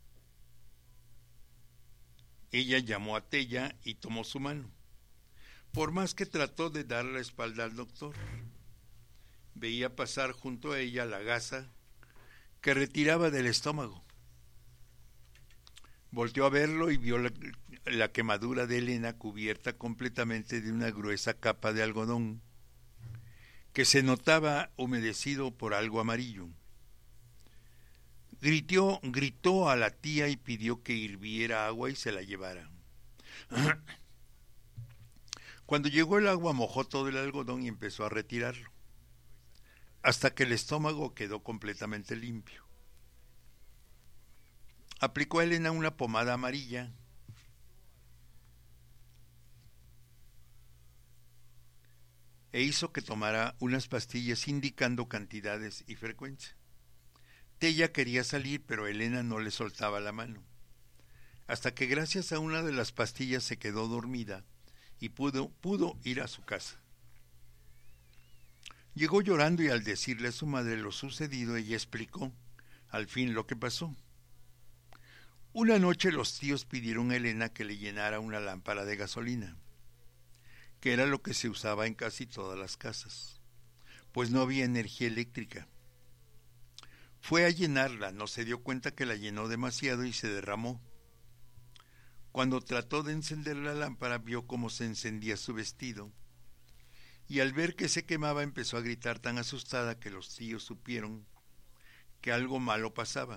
Speaker 1: Ella llamó a Tella y tomó su mano. Por más que trató de dar la espalda al doctor, veía pasar junto a ella la gasa que retiraba del estómago. Volteó a verlo y vio la, la quemadura de Elena cubierta completamente de una gruesa capa de algodón que se notaba humedecido por algo amarillo. Gritó, gritó a la tía y pidió que hirviera agua y se la llevara. Cuando llegó el agua mojó todo el algodón y empezó a retirarlo, hasta que el estómago quedó completamente limpio. Aplicó a Elena una pomada amarilla e hizo que tomara unas pastillas indicando cantidades y frecuencia. Tella quería salir, pero Elena no le soltaba la mano, hasta que gracias a una de las pastillas se quedó dormida y pudo, pudo ir a su casa. Llegó llorando y al decirle a su madre lo sucedido, ella explicó al fin lo que pasó. Una noche los tíos pidieron a Elena que le llenara una lámpara de gasolina, que era lo que se usaba en casi todas las casas, pues no había energía eléctrica. Fue a llenarla, no se dio cuenta que la llenó demasiado y se derramó. Cuando trató de encender la lámpara, vio cómo se encendía su vestido, y al ver que se quemaba empezó a gritar tan asustada que los tíos supieron que algo malo pasaba.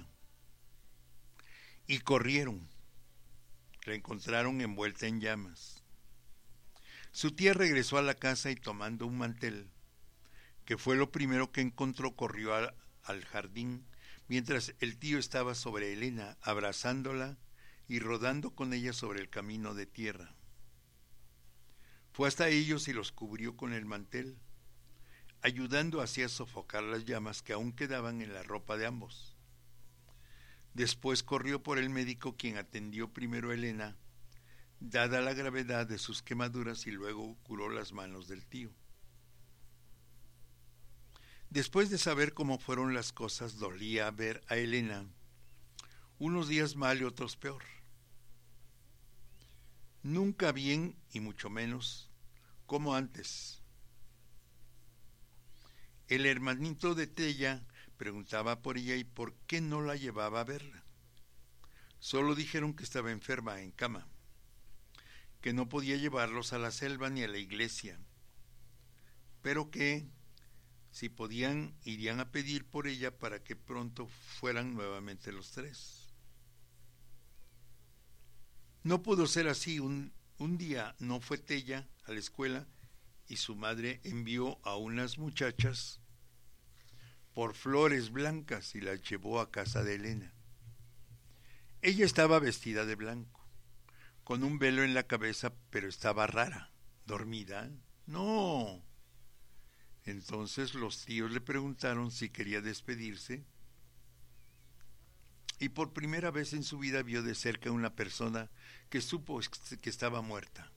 Speaker 1: Y corrieron. La encontraron envuelta en llamas. Su tía regresó a la casa y tomando un mantel, que fue lo primero que encontró, corrió a, al jardín, mientras el tío estaba sobre Elena, abrazándola y rodando con ella sobre el camino de tierra. Fue hasta ellos y los cubrió con el mantel, ayudando así a sofocar las llamas que aún quedaban en la ropa de ambos. Después corrió por el médico, quien atendió primero a Elena, dada la gravedad de sus quemaduras, y luego curó las manos del tío. Después de saber cómo fueron las cosas, dolía ver a Elena, unos días mal y otros peor. Nunca bien y mucho menos como antes. El hermanito de Tella preguntaba por ella y por qué no la llevaba a verla. Solo dijeron que estaba enferma en cama, que no podía llevarlos a la selva ni a la iglesia, pero que, si podían, irían a pedir por ella para que pronto fueran nuevamente los tres. No pudo ser así. Un, un día no fue Tella a la escuela y su madre envió a unas muchachas por flores blancas y las llevó a casa de Elena. Ella estaba vestida de blanco, con un velo en la cabeza, pero estaba rara, dormida. No. Entonces los tíos le preguntaron si quería despedirse, y por primera vez en su vida vio de cerca a una persona que supo que estaba muerta.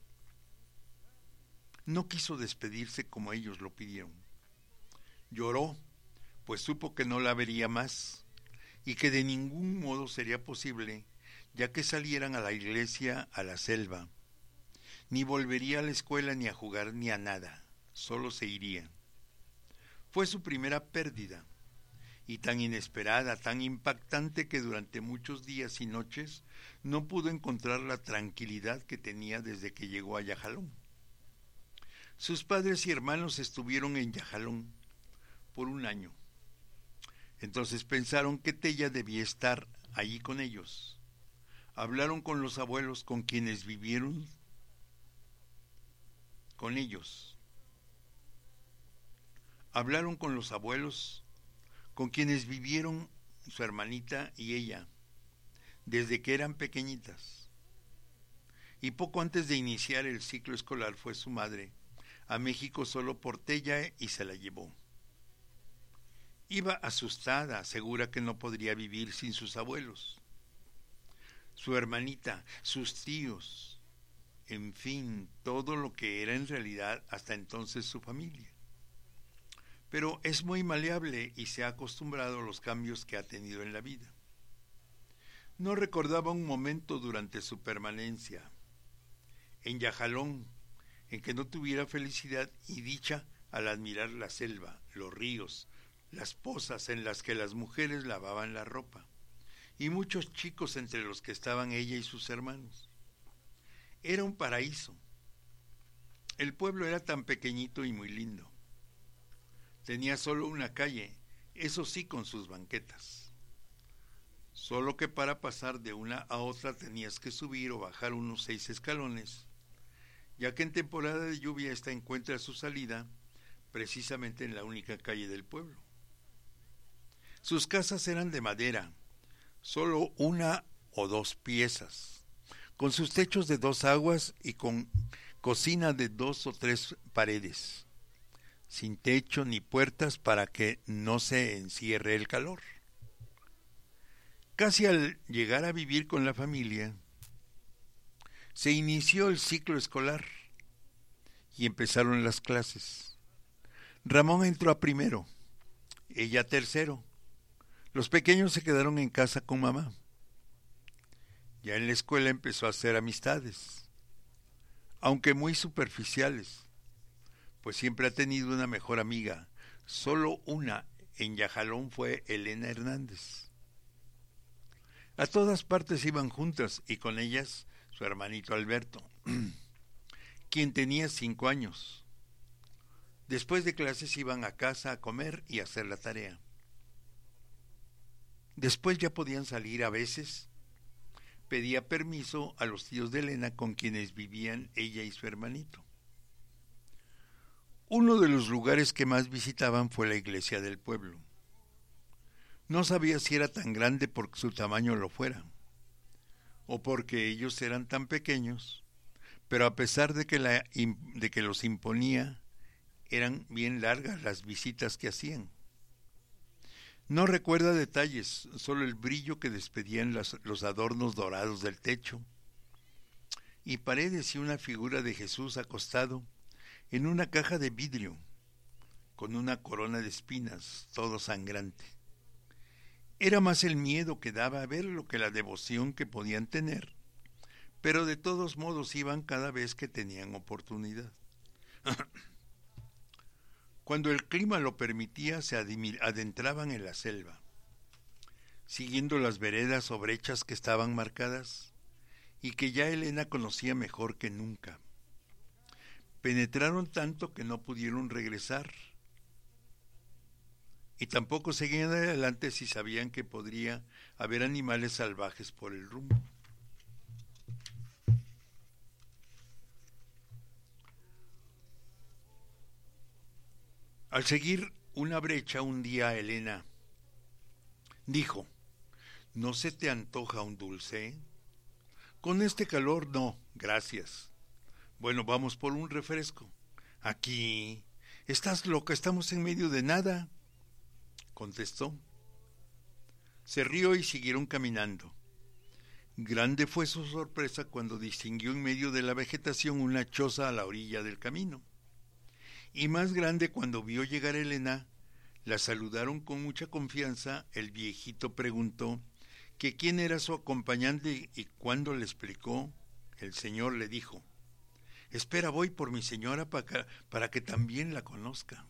Speaker 1: No quiso despedirse como ellos lo pidieron. Lloró, pues supo que no la vería más y que de ningún modo sería posible, ya que salieran a la iglesia, a la selva. Ni volvería a la escuela, ni a jugar, ni a nada. Solo se iría. Fue su primera pérdida, y tan inesperada, tan impactante, que durante muchos días y noches no pudo encontrar la tranquilidad que tenía desde que llegó a Yajalón. Sus padres y hermanos estuvieron en Yajalón por un año. Entonces pensaron que Tella debía estar allí con ellos. Hablaron con los abuelos con quienes vivieron con ellos. Hablaron con los abuelos con quienes vivieron su hermanita y ella desde que eran pequeñitas. Y poco antes de iniciar el ciclo escolar fue su madre a México solo por Tella y se la llevó. Iba asustada, segura que no podría vivir sin sus abuelos, su hermanita, sus tíos, en fin, todo lo que era en realidad hasta entonces su familia. Pero es muy maleable y se ha acostumbrado a los cambios que ha tenido en la vida. No recordaba un momento durante su permanencia en Yajalón en que no tuviera felicidad y dicha al admirar la selva, los ríos, las pozas en las que las mujeres lavaban la ropa, y muchos chicos entre los que estaban ella y sus hermanos. Era un paraíso. El pueblo era tan pequeñito y muy lindo. Tenía solo una calle, eso sí, con sus banquetas. Solo que para pasar de una a otra tenías que subir o bajar unos seis escalones, ya que en temporada de lluvia ésta encuentra su salida precisamente en la única calle del pueblo. Sus casas eran de madera, solo una o dos piezas, con sus techos de dos aguas y con cocina de dos o tres paredes, sin techo ni puertas para que no se encierre el calor. Casi al llegar a vivir con la familia, se inició el ciclo escolar y empezaron las clases. Ramón entró a primero, ella a tercero. Los pequeños se quedaron en casa con mamá. Ya en la escuela empezó a hacer amistades, aunque muy superficiales, pues siempre ha tenido una mejor amiga. Solo una en Yajalón fue Elena Hernández. A todas partes iban juntas y con ellas su hermanito Alberto, quien tenía cinco años. Después de clases iban a casa a comer y a hacer la tarea. Después ya podían salir a veces. Pedía permiso a los tíos de Elena con quienes vivían ella y su hermanito. Uno de los lugares que más visitaban fue la iglesia del pueblo. No sabía si era tan grande porque su tamaño lo fuera, o porque ellos eran tan pequeños, pero a pesar de que, la, de que los imponía, eran bien largas las visitas que hacían. No recuerda detalles, solo el brillo que despedían las, los adornos dorados del techo, y paredes y una figura de Jesús acostado en una caja de vidrio, con una corona de espinas, todo sangrante. Era más el miedo que daba a verlo que la devoción que podían tener, pero de todos modos iban cada vez que tenían oportunidad. Cuando el clima lo permitía, se adentraban en la selva, siguiendo las veredas o brechas que estaban marcadas y que ya Elena conocía mejor que nunca. Penetraron tanto que no pudieron regresar y tampoco seguían adelante si sabían que podría haber animales salvajes por el rumbo. Al seguir una brecha un día Elena dijo: ¿No se te antoja un dulce? Con este calor no, gracias. Bueno, vamos por un refresco. Aquí. ¿Estás loca? Estamos en medio de nada, contestó. Se rió y siguieron caminando. Grande fue su sorpresa cuando distinguió en medio de la vegetación una choza a la orilla del camino. Y más grande cuando vio llegar Elena. La saludaron con mucha confianza. El viejito preguntó que quién era su acompañante y cuando le explicó, el señor le dijo: espera, voy por mi señora para que, para que también la conozca.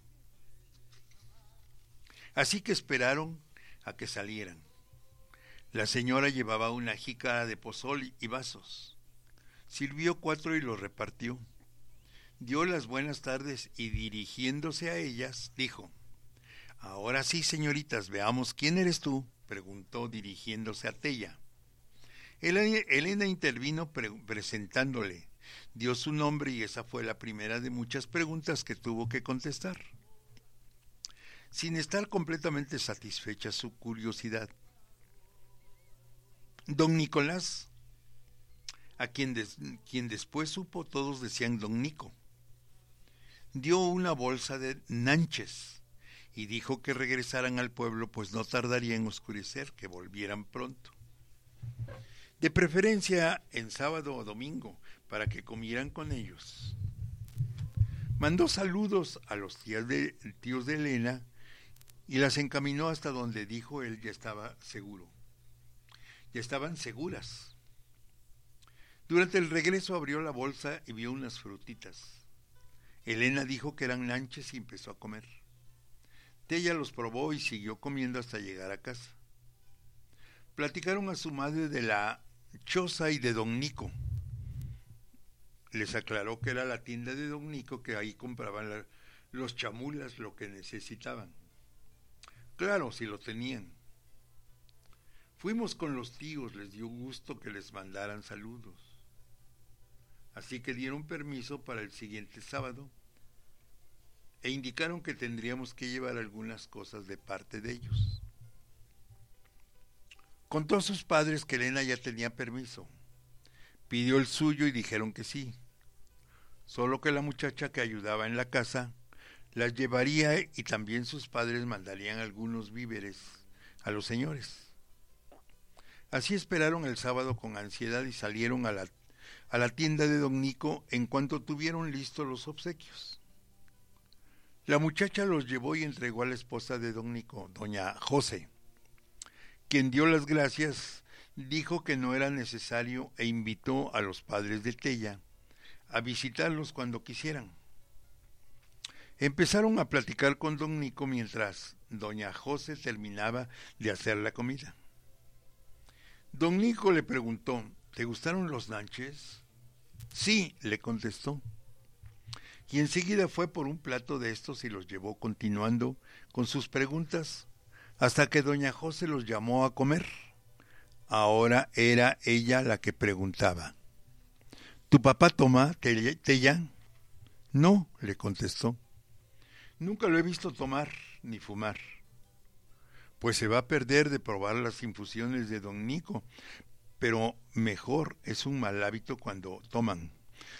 Speaker 1: Así que esperaron a que salieran. La señora llevaba una jícara de pozol y vasos. Sirvió cuatro y los repartió. Dio las buenas tardes y dirigiéndose a ellas, dijo: Ahora sí, señoritas, veamos quién eres tú, preguntó dirigiéndose a Tella. Elena intervino pre- presentándole, dio su nombre y esa fue la primera de muchas preguntas que tuvo que contestar. Sin estar completamente satisfecha su curiosidad. Don Nicolás, a quien, des, quien después supo todos decían Don Nico, dio una bolsa de nanches y dijo que regresaran al pueblo, pues no tardaría en oscurecer, que volvieran pronto. De preferencia en sábado o domingo, para que comieran con ellos. Mandó saludos a los tíos de, tíos de Elena y las encaminó hasta donde dijo él ya estaba seguro. Ya estaban seguras. Durante el regreso abrió la bolsa y vio unas frutitas. Elena dijo que eran nanches y empezó a comer. Tella los probó y siguió comiendo hasta llegar a casa. Platicaron a su madre de la choza y de Don Nico. Les aclaró que era la tienda de Don Nico, que ahí compraban la, los chamulas lo que necesitaban. Claro, si lo tenían. Fuimos con los tíos, les dio gusto que les mandaran saludos. Así que dieron permiso para el siguiente sábado e indicaron que tendríamos que llevar algunas cosas de parte de ellos. Contó a sus padres que Elena ya tenía permiso. Pidió el suyo y dijeron que sí. Solo que la muchacha que ayudaba en la casa las llevaría y también sus padres mandarían algunos víveres a los señores. Así esperaron el sábado con ansiedad y salieron a la, a la tienda de Don Nico en cuanto tuvieron listos los obsequios. La muchacha los llevó y entregó a la esposa de Don Nico, doña José, quien dio las gracias, dijo que no era necesario e invitó a los padres de Tella a visitarlos cuando quisieran. Empezaron a platicar con Don Nico mientras doña José terminaba de hacer la comida. Don Nico le preguntó, ¿te gustaron los nanches? Sí, le contestó. Y enseguida fue por un plato de estos y los llevó continuando con sus preguntas hasta que doña José los llamó a comer. Ahora era ella la que preguntaba. ¿Tu papá toma Tella? No, le contestó. Nunca lo he visto tomar ni fumar. Pues se va a perder de probar las infusiones de Don Nico, pero mejor es un mal hábito cuando toman.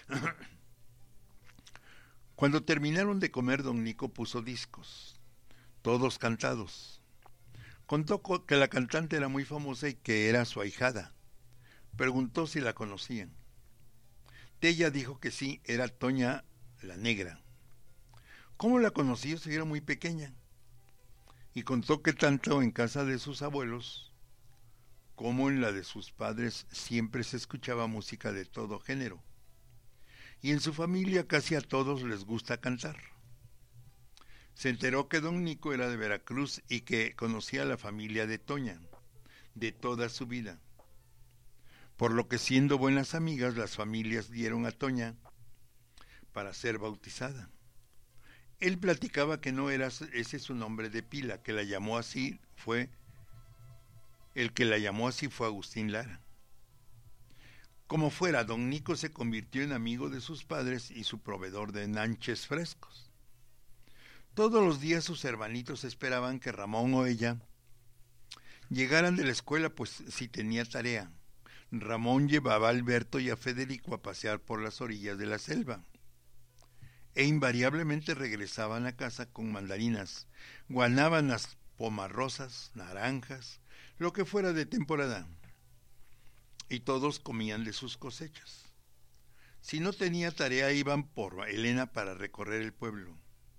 Speaker 1: Cuando terminaron de comer, Don Nico puso discos, todos cantados. Contó que la cantante era muy famosa y que era su ahijada. Preguntó si la conocían. Tella dijo que sí, era Toña la Negra. ¿Cómo la conoció si era muy pequeña? Y contó que tanto en casa de sus abuelos como en la de sus padres siempre se escuchaba música de todo género. Y en su familia casi a todos les gusta cantar. Se enteró que Don Nico era de Veracruz y que conocía a la familia de Toña, de toda su vida. Por lo que siendo buenas amigas, las familias dieron a Toña para ser bautizada. Él platicaba que no era ese su nombre de pila, que la llamó así fue, el que la llamó así fue Agustín Lara. Como fuera, Don Nico se convirtió en amigo de sus padres y su proveedor de nanches frescos. Todos los días sus hermanitos esperaban que Ramón o ella llegaran de la escuela, pues si tenía tarea. Ramón llevaba a Alberto y a Federico a pasear por las orillas de la selva. E invariablemente regresaban a casa con mandarinas, guanábanas, pomarrosas, naranjas, lo que fuera de temporada. Y todos comían de sus cosechas. Si no tenía tarea, iban por Elena para recorrer el pueblo.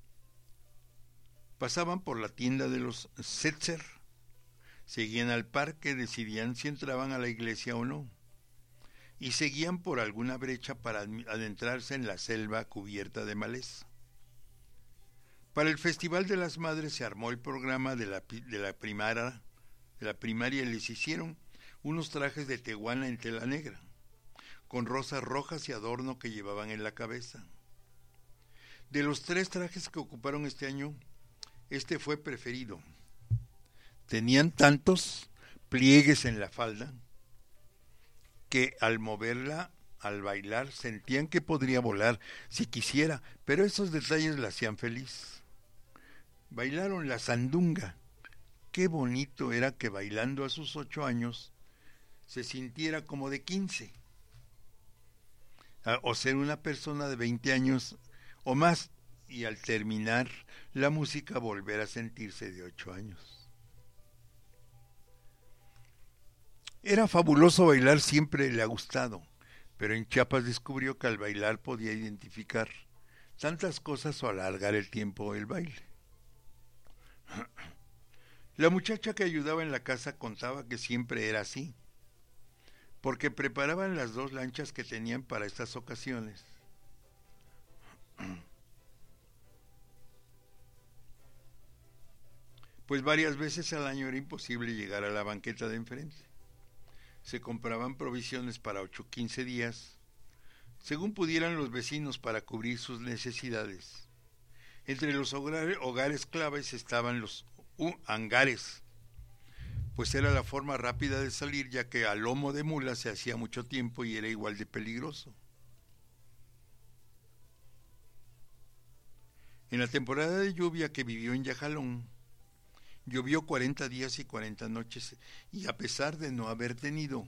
Speaker 1: Pasaban por la tienda de los Setzer, seguían al parque, decidían si entraban a la iglesia o no, y seguían por alguna brecha para adentrarse en la selva cubierta de maleza. Para el Festival de las Madres se armó el programa de la, de la, primaria, de la primaria y les hicieron unos trajes de tehuana en tela negra, con rosas rojas y adorno que llevaban en la cabeza. De los tres trajes que ocuparon este año, este fue preferido. Tenían tantos pliegues en la falda que al moverla, al bailar, sentían que podría volar si quisiera, pero esos detalles la hacían feliz. Bailaron la sandunga. Qué bonito era que bailando a sus ocho años se sintiera como de quince, o ser una persona de veinte años o más, y al terminar la música volver a sentirse de ocho años. Era fabuloso bailar, siempre le ha gustado, pero en Chiapas descubrió que al bailar podía identificar tantas cosas o alargar el tiempo del baile. La muchacha que ayudaba en la casa contaba que siempre era así, porque preparaban las dos lanchas que tenían para estas ocasiones. Pues varias veces al año era imposible llegar a la banqueta de enfrente. Se compraban provisiones para ocho o quince días, según pudieran los vecinos, para cubrir sus necesidades. Entre los hogares, hogares claves estaban los uh, hangares, pues era la forma rápida de salir, ya que a lomo de mula se hacía mucho tiempo y era igual de peligroso. En la temporada de lluvia que vivió en Yajalón, llovió cuarenta días y cuarenta noches, y a pesar de no haber tenido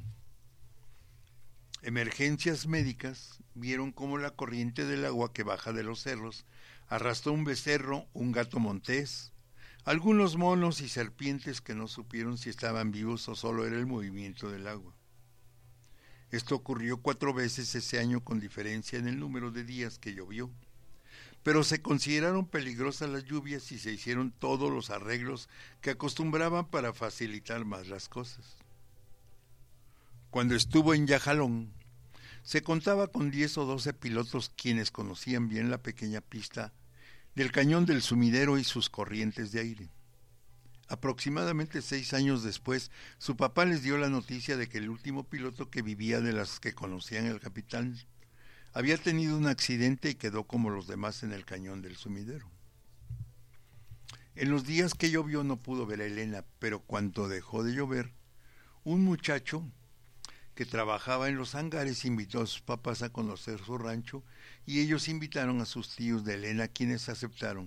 Speaker 1: emergencias médicas, vieron cómo la corriente del agua que baja de los cerros arrastró un becerro, un gato montés, algunos monos y serpientes que no supieron si estaban vivos o solo era el movimiento del agua. Esto ocurrió cuatro veces ese año, con diferencia en el número de días que llovió. Pero se consideraron peligrosas las lluvias y se hicieron todos los arreglos que acostumbraban para facilitar más las cosas. Cuando estuvo en Yajalón, se contaba con diez o doce pilotos quienes conocían bien la pequeña pista del cañón del Sumidero y sus corrientes de aire. Aproximadamente seis años después, su papá les dio la noticia de que el último piloto que vivía de las que conocían el capitán había tenido un accidente y quedó como los demás en el cañón del Sumidero. En los días que llovió no pudo ver a Elena, pero cuando dejó de llover, un muchacho que trabajaba en los hangares invitó a sus papás a conocer su rancho y ellos invitaron a sus tíos de Elena, quienes aceptaron.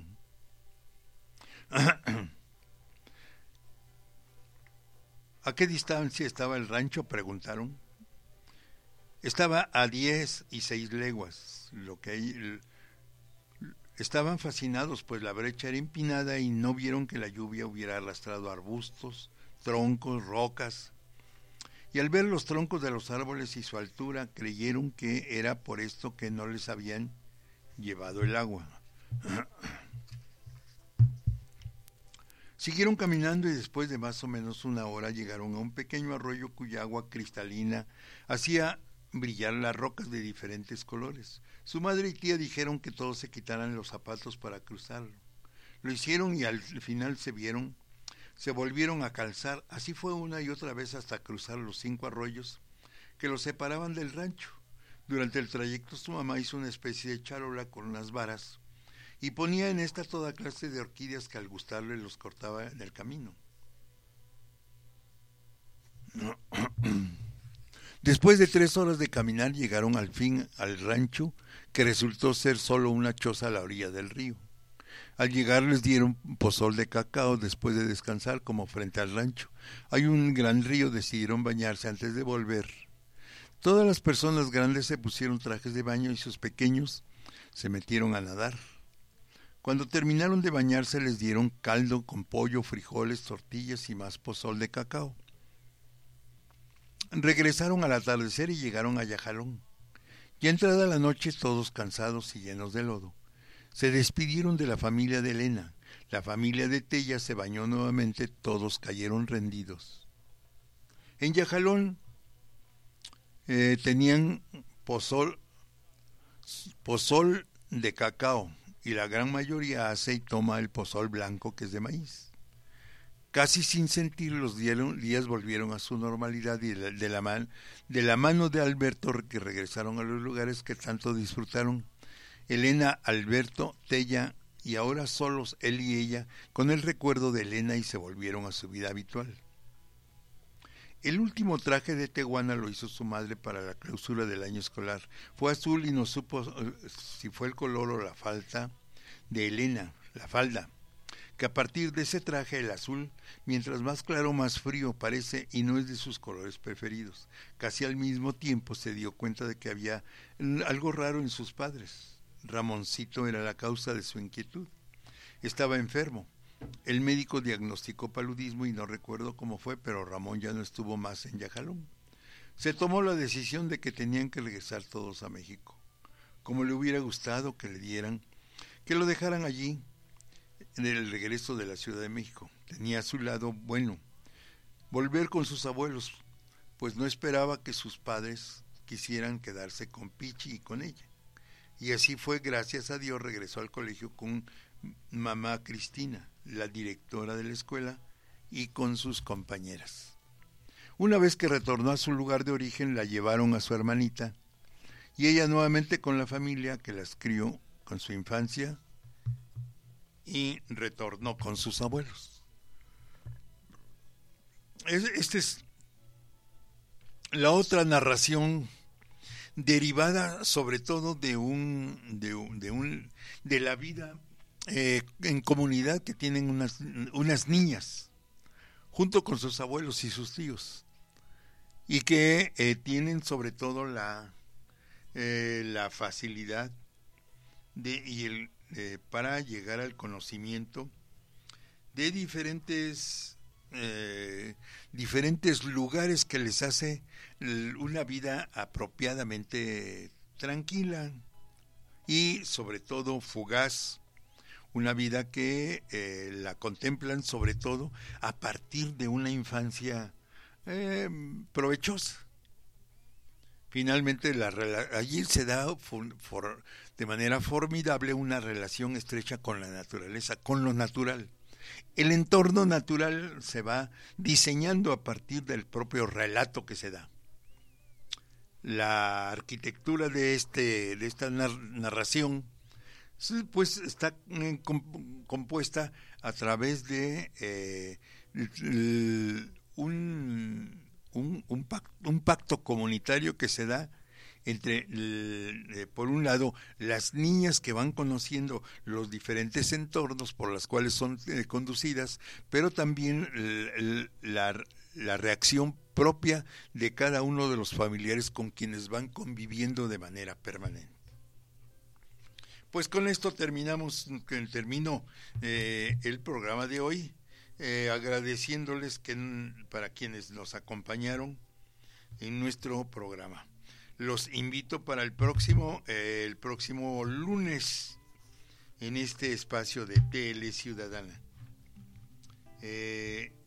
Speaker 1: ¿A qué distancia estaba el rancho?, preguntaron. Estaba a diez y seis leguas, lo que hay, estaban fascinados, pues la brecha era empinada y no vieron que la lluvia hubiera arrastrado arbustos, troncos, rocas, y al ver los troncos de los árboles y su altura, creyeron que era por esto que no les habían llevado el agua. Siguieron caminando y después de más o menos una hora llegaron a un pequeño arroyo cuya agua cristalina hacía brillar las rocas de diferentes colores. Su madre y tía dijeron que todos se quitaran los zapatos para cruzarlo. Lo hicieron y al final se vieron, se volvieron a calzar. Así fue una y otra vez hasta cruzar los cinco arroyos que los separaban del rancho. Durante el trayecto su mamá hizo una especie de charola con unas varas y ponía en esta toda clase de orquídeas que al gustarle los cortaba en el camino. Después de tres horas de caminar llegaron al fin al rancho, que resultó ser solo una choza a la orilla del río. Al llegar les dieron pozol de cacao después de descansar, como frente al rancho hay un gran río, decidieron bañarse antes de volver. Todas las personas grandes se pusieron trajes de baño y sus pequeños se metieron a nadar. Cuando terminaron de bañarse les dieron caldo con pollo, frijoles, tortillas y más pozol de cacao. Regresaron al atardecer y llegaron a Yajalón. Ya entrada la noche, todos cansados y llenos de lodo, se despidieron de la familia de Elena. La familia de Tella se bañó nuevamente, todos cayeron rendidos. En Yajalón eh, tenían pozol, pozol de cacao y la gran mayoría hace y toma el pozol blanco, que es de maíz. Casi sin sentir, los días volvieron a su normalidad y de la, man, de la mano de Alberto, que regresaron a los lugares que tanto disfrutaron. Elena, Alberto, Tella y ahora solos él y ella con el recuerdo de Elena y se volvieron a su vida habitual. El último traje de teguana lo hizo su madre para la clausura del año escolar. Fue azul y no supo uh, si fue el color o la falda de Elena, la falda, que a partir de ese traje el azul, mientras más claro más frío parece y no es de sus colores preferidos. Casi al mismo tiempo se dio cuenta de que había algo raro en sus padres. Ramoncito era la causa de su inquietud. Estaba enfermo. El médico diagnosticó paludismo y no recuerdo cómo fue, pero Ramón ya no estuvo más en Yajalón. Se tomó la decisión de que tenían que regresar todos a México. Como le hubiera gustado que le dieran, que lo dejaran allí en el regreso de la Ciudad de México. Tenía a su lado, bueno, volver con sus abuelos, pues no esperaba que sus padres quisieran quedarse con Pichi y con ella. Y así fue, gracias a Dios, regresó al colegio con mamá Cristina, la directora de la escuela, y con sus compañeras. Una vez que retornó a su lugar de origen, la llevaron a su hermanita, y ella nuevamente con la familia que las crió con su infancia, y retornó con sus abuelos. Esta es la otra narración derivada sobre todo de un de un de, un, de la vida eh, en comunidad que tienen unas unas niñas junto con sus abuelos y sus tíos y que eh, tienen sobre todo la eh, la facilidad de y el eh, para llegar al conocimiento de diferentes eh, diferentes lugares que les hace una vida apropiadamente tranquila y sobre todo fugaz, una vida que eh, la contemplan sobre todo a partir de una infancia eh, provechosa. Finalmente la, allí se da for, for, de manera formidable una relación estrecha con la naturaleza, con lo natural. El entorno natural se va diseñando a partir del propio relato que se da. La arquitectura de este de esta narración pues está compuesta a través de eh, un, un, un, pacto, un pacto comunitario que se da entre, eh, por un lado, las niñas que van conociendo los diferentes entornos por los cuales son eh, conducidas, pero también el, la, la reacción propia de cada uno de los familiares con quienes van conviviendo de manera permanente. Pues con esto terminamos, termino eh, el programa de hoy, eh, agradeciéndoles que para quienes nos acompañaron en nuestro programa. Los invito para el próximo, eh, el próximo lunes en este espacio de T L Ciudadana. Eh,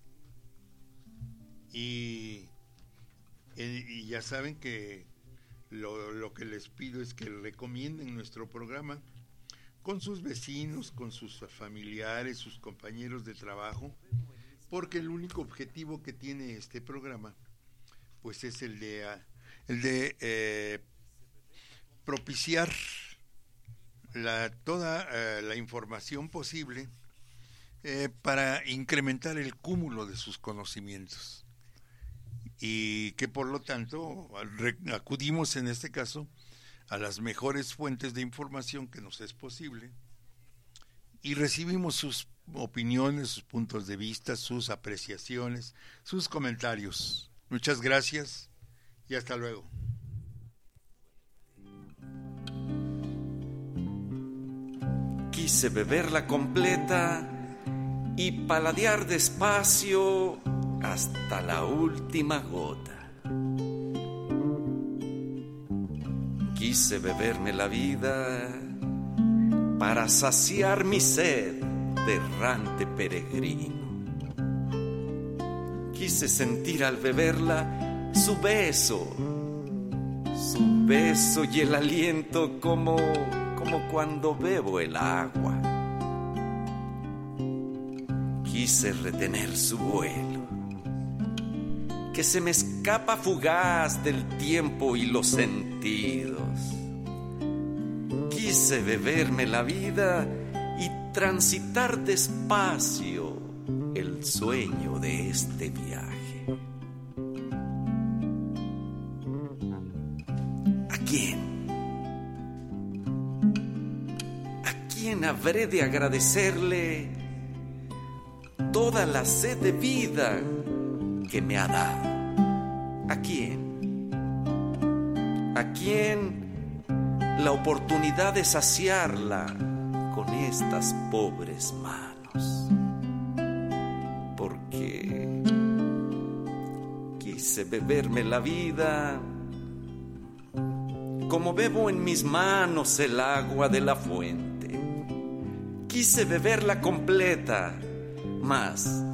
Speaker 1: y, y ya saben que lo, lo que les pido es que recomienden nuestro programa con sus vecinos, con sus familiares, sus compañeros de trabajo, porque el único objetivo que tiene este programa pues es el de el de eh, propiciar la, toda eh, la información posible eh, para incrementar el cúmulo de sus conocimientos y que por lo tanto acudimos en este caso a las mejores fuentes de información que nos es posible y recibimos sus opiniones, sus puntos de vista, sus apreciaciones, sus comentarios. Muchas gracias y hasta luego.
Speaker 2: Quise beberla completa y paladear despacio hasta la última gota. Quise beberme la vida para saciar mi sed de errante peregrino. Quise sentir al beberla su beso, su beso y el aliento como, como cuando bebo el agua. Quise retener su vuelo, que se me escapa fugaz del tiempo y los sentidos. Quise beberme la vida y transitar despacio el sueño de este viaje. ¿A quién? ¿A quién habré de agradecerle toda la sed de vida que me ha dado? ¿A quién? ¿A quién la oportunidad de saciarla con estas pobres manos? Porque quise beberme la vida como bebo en mis manos el agua de la fuente. Quise beberla completa, mas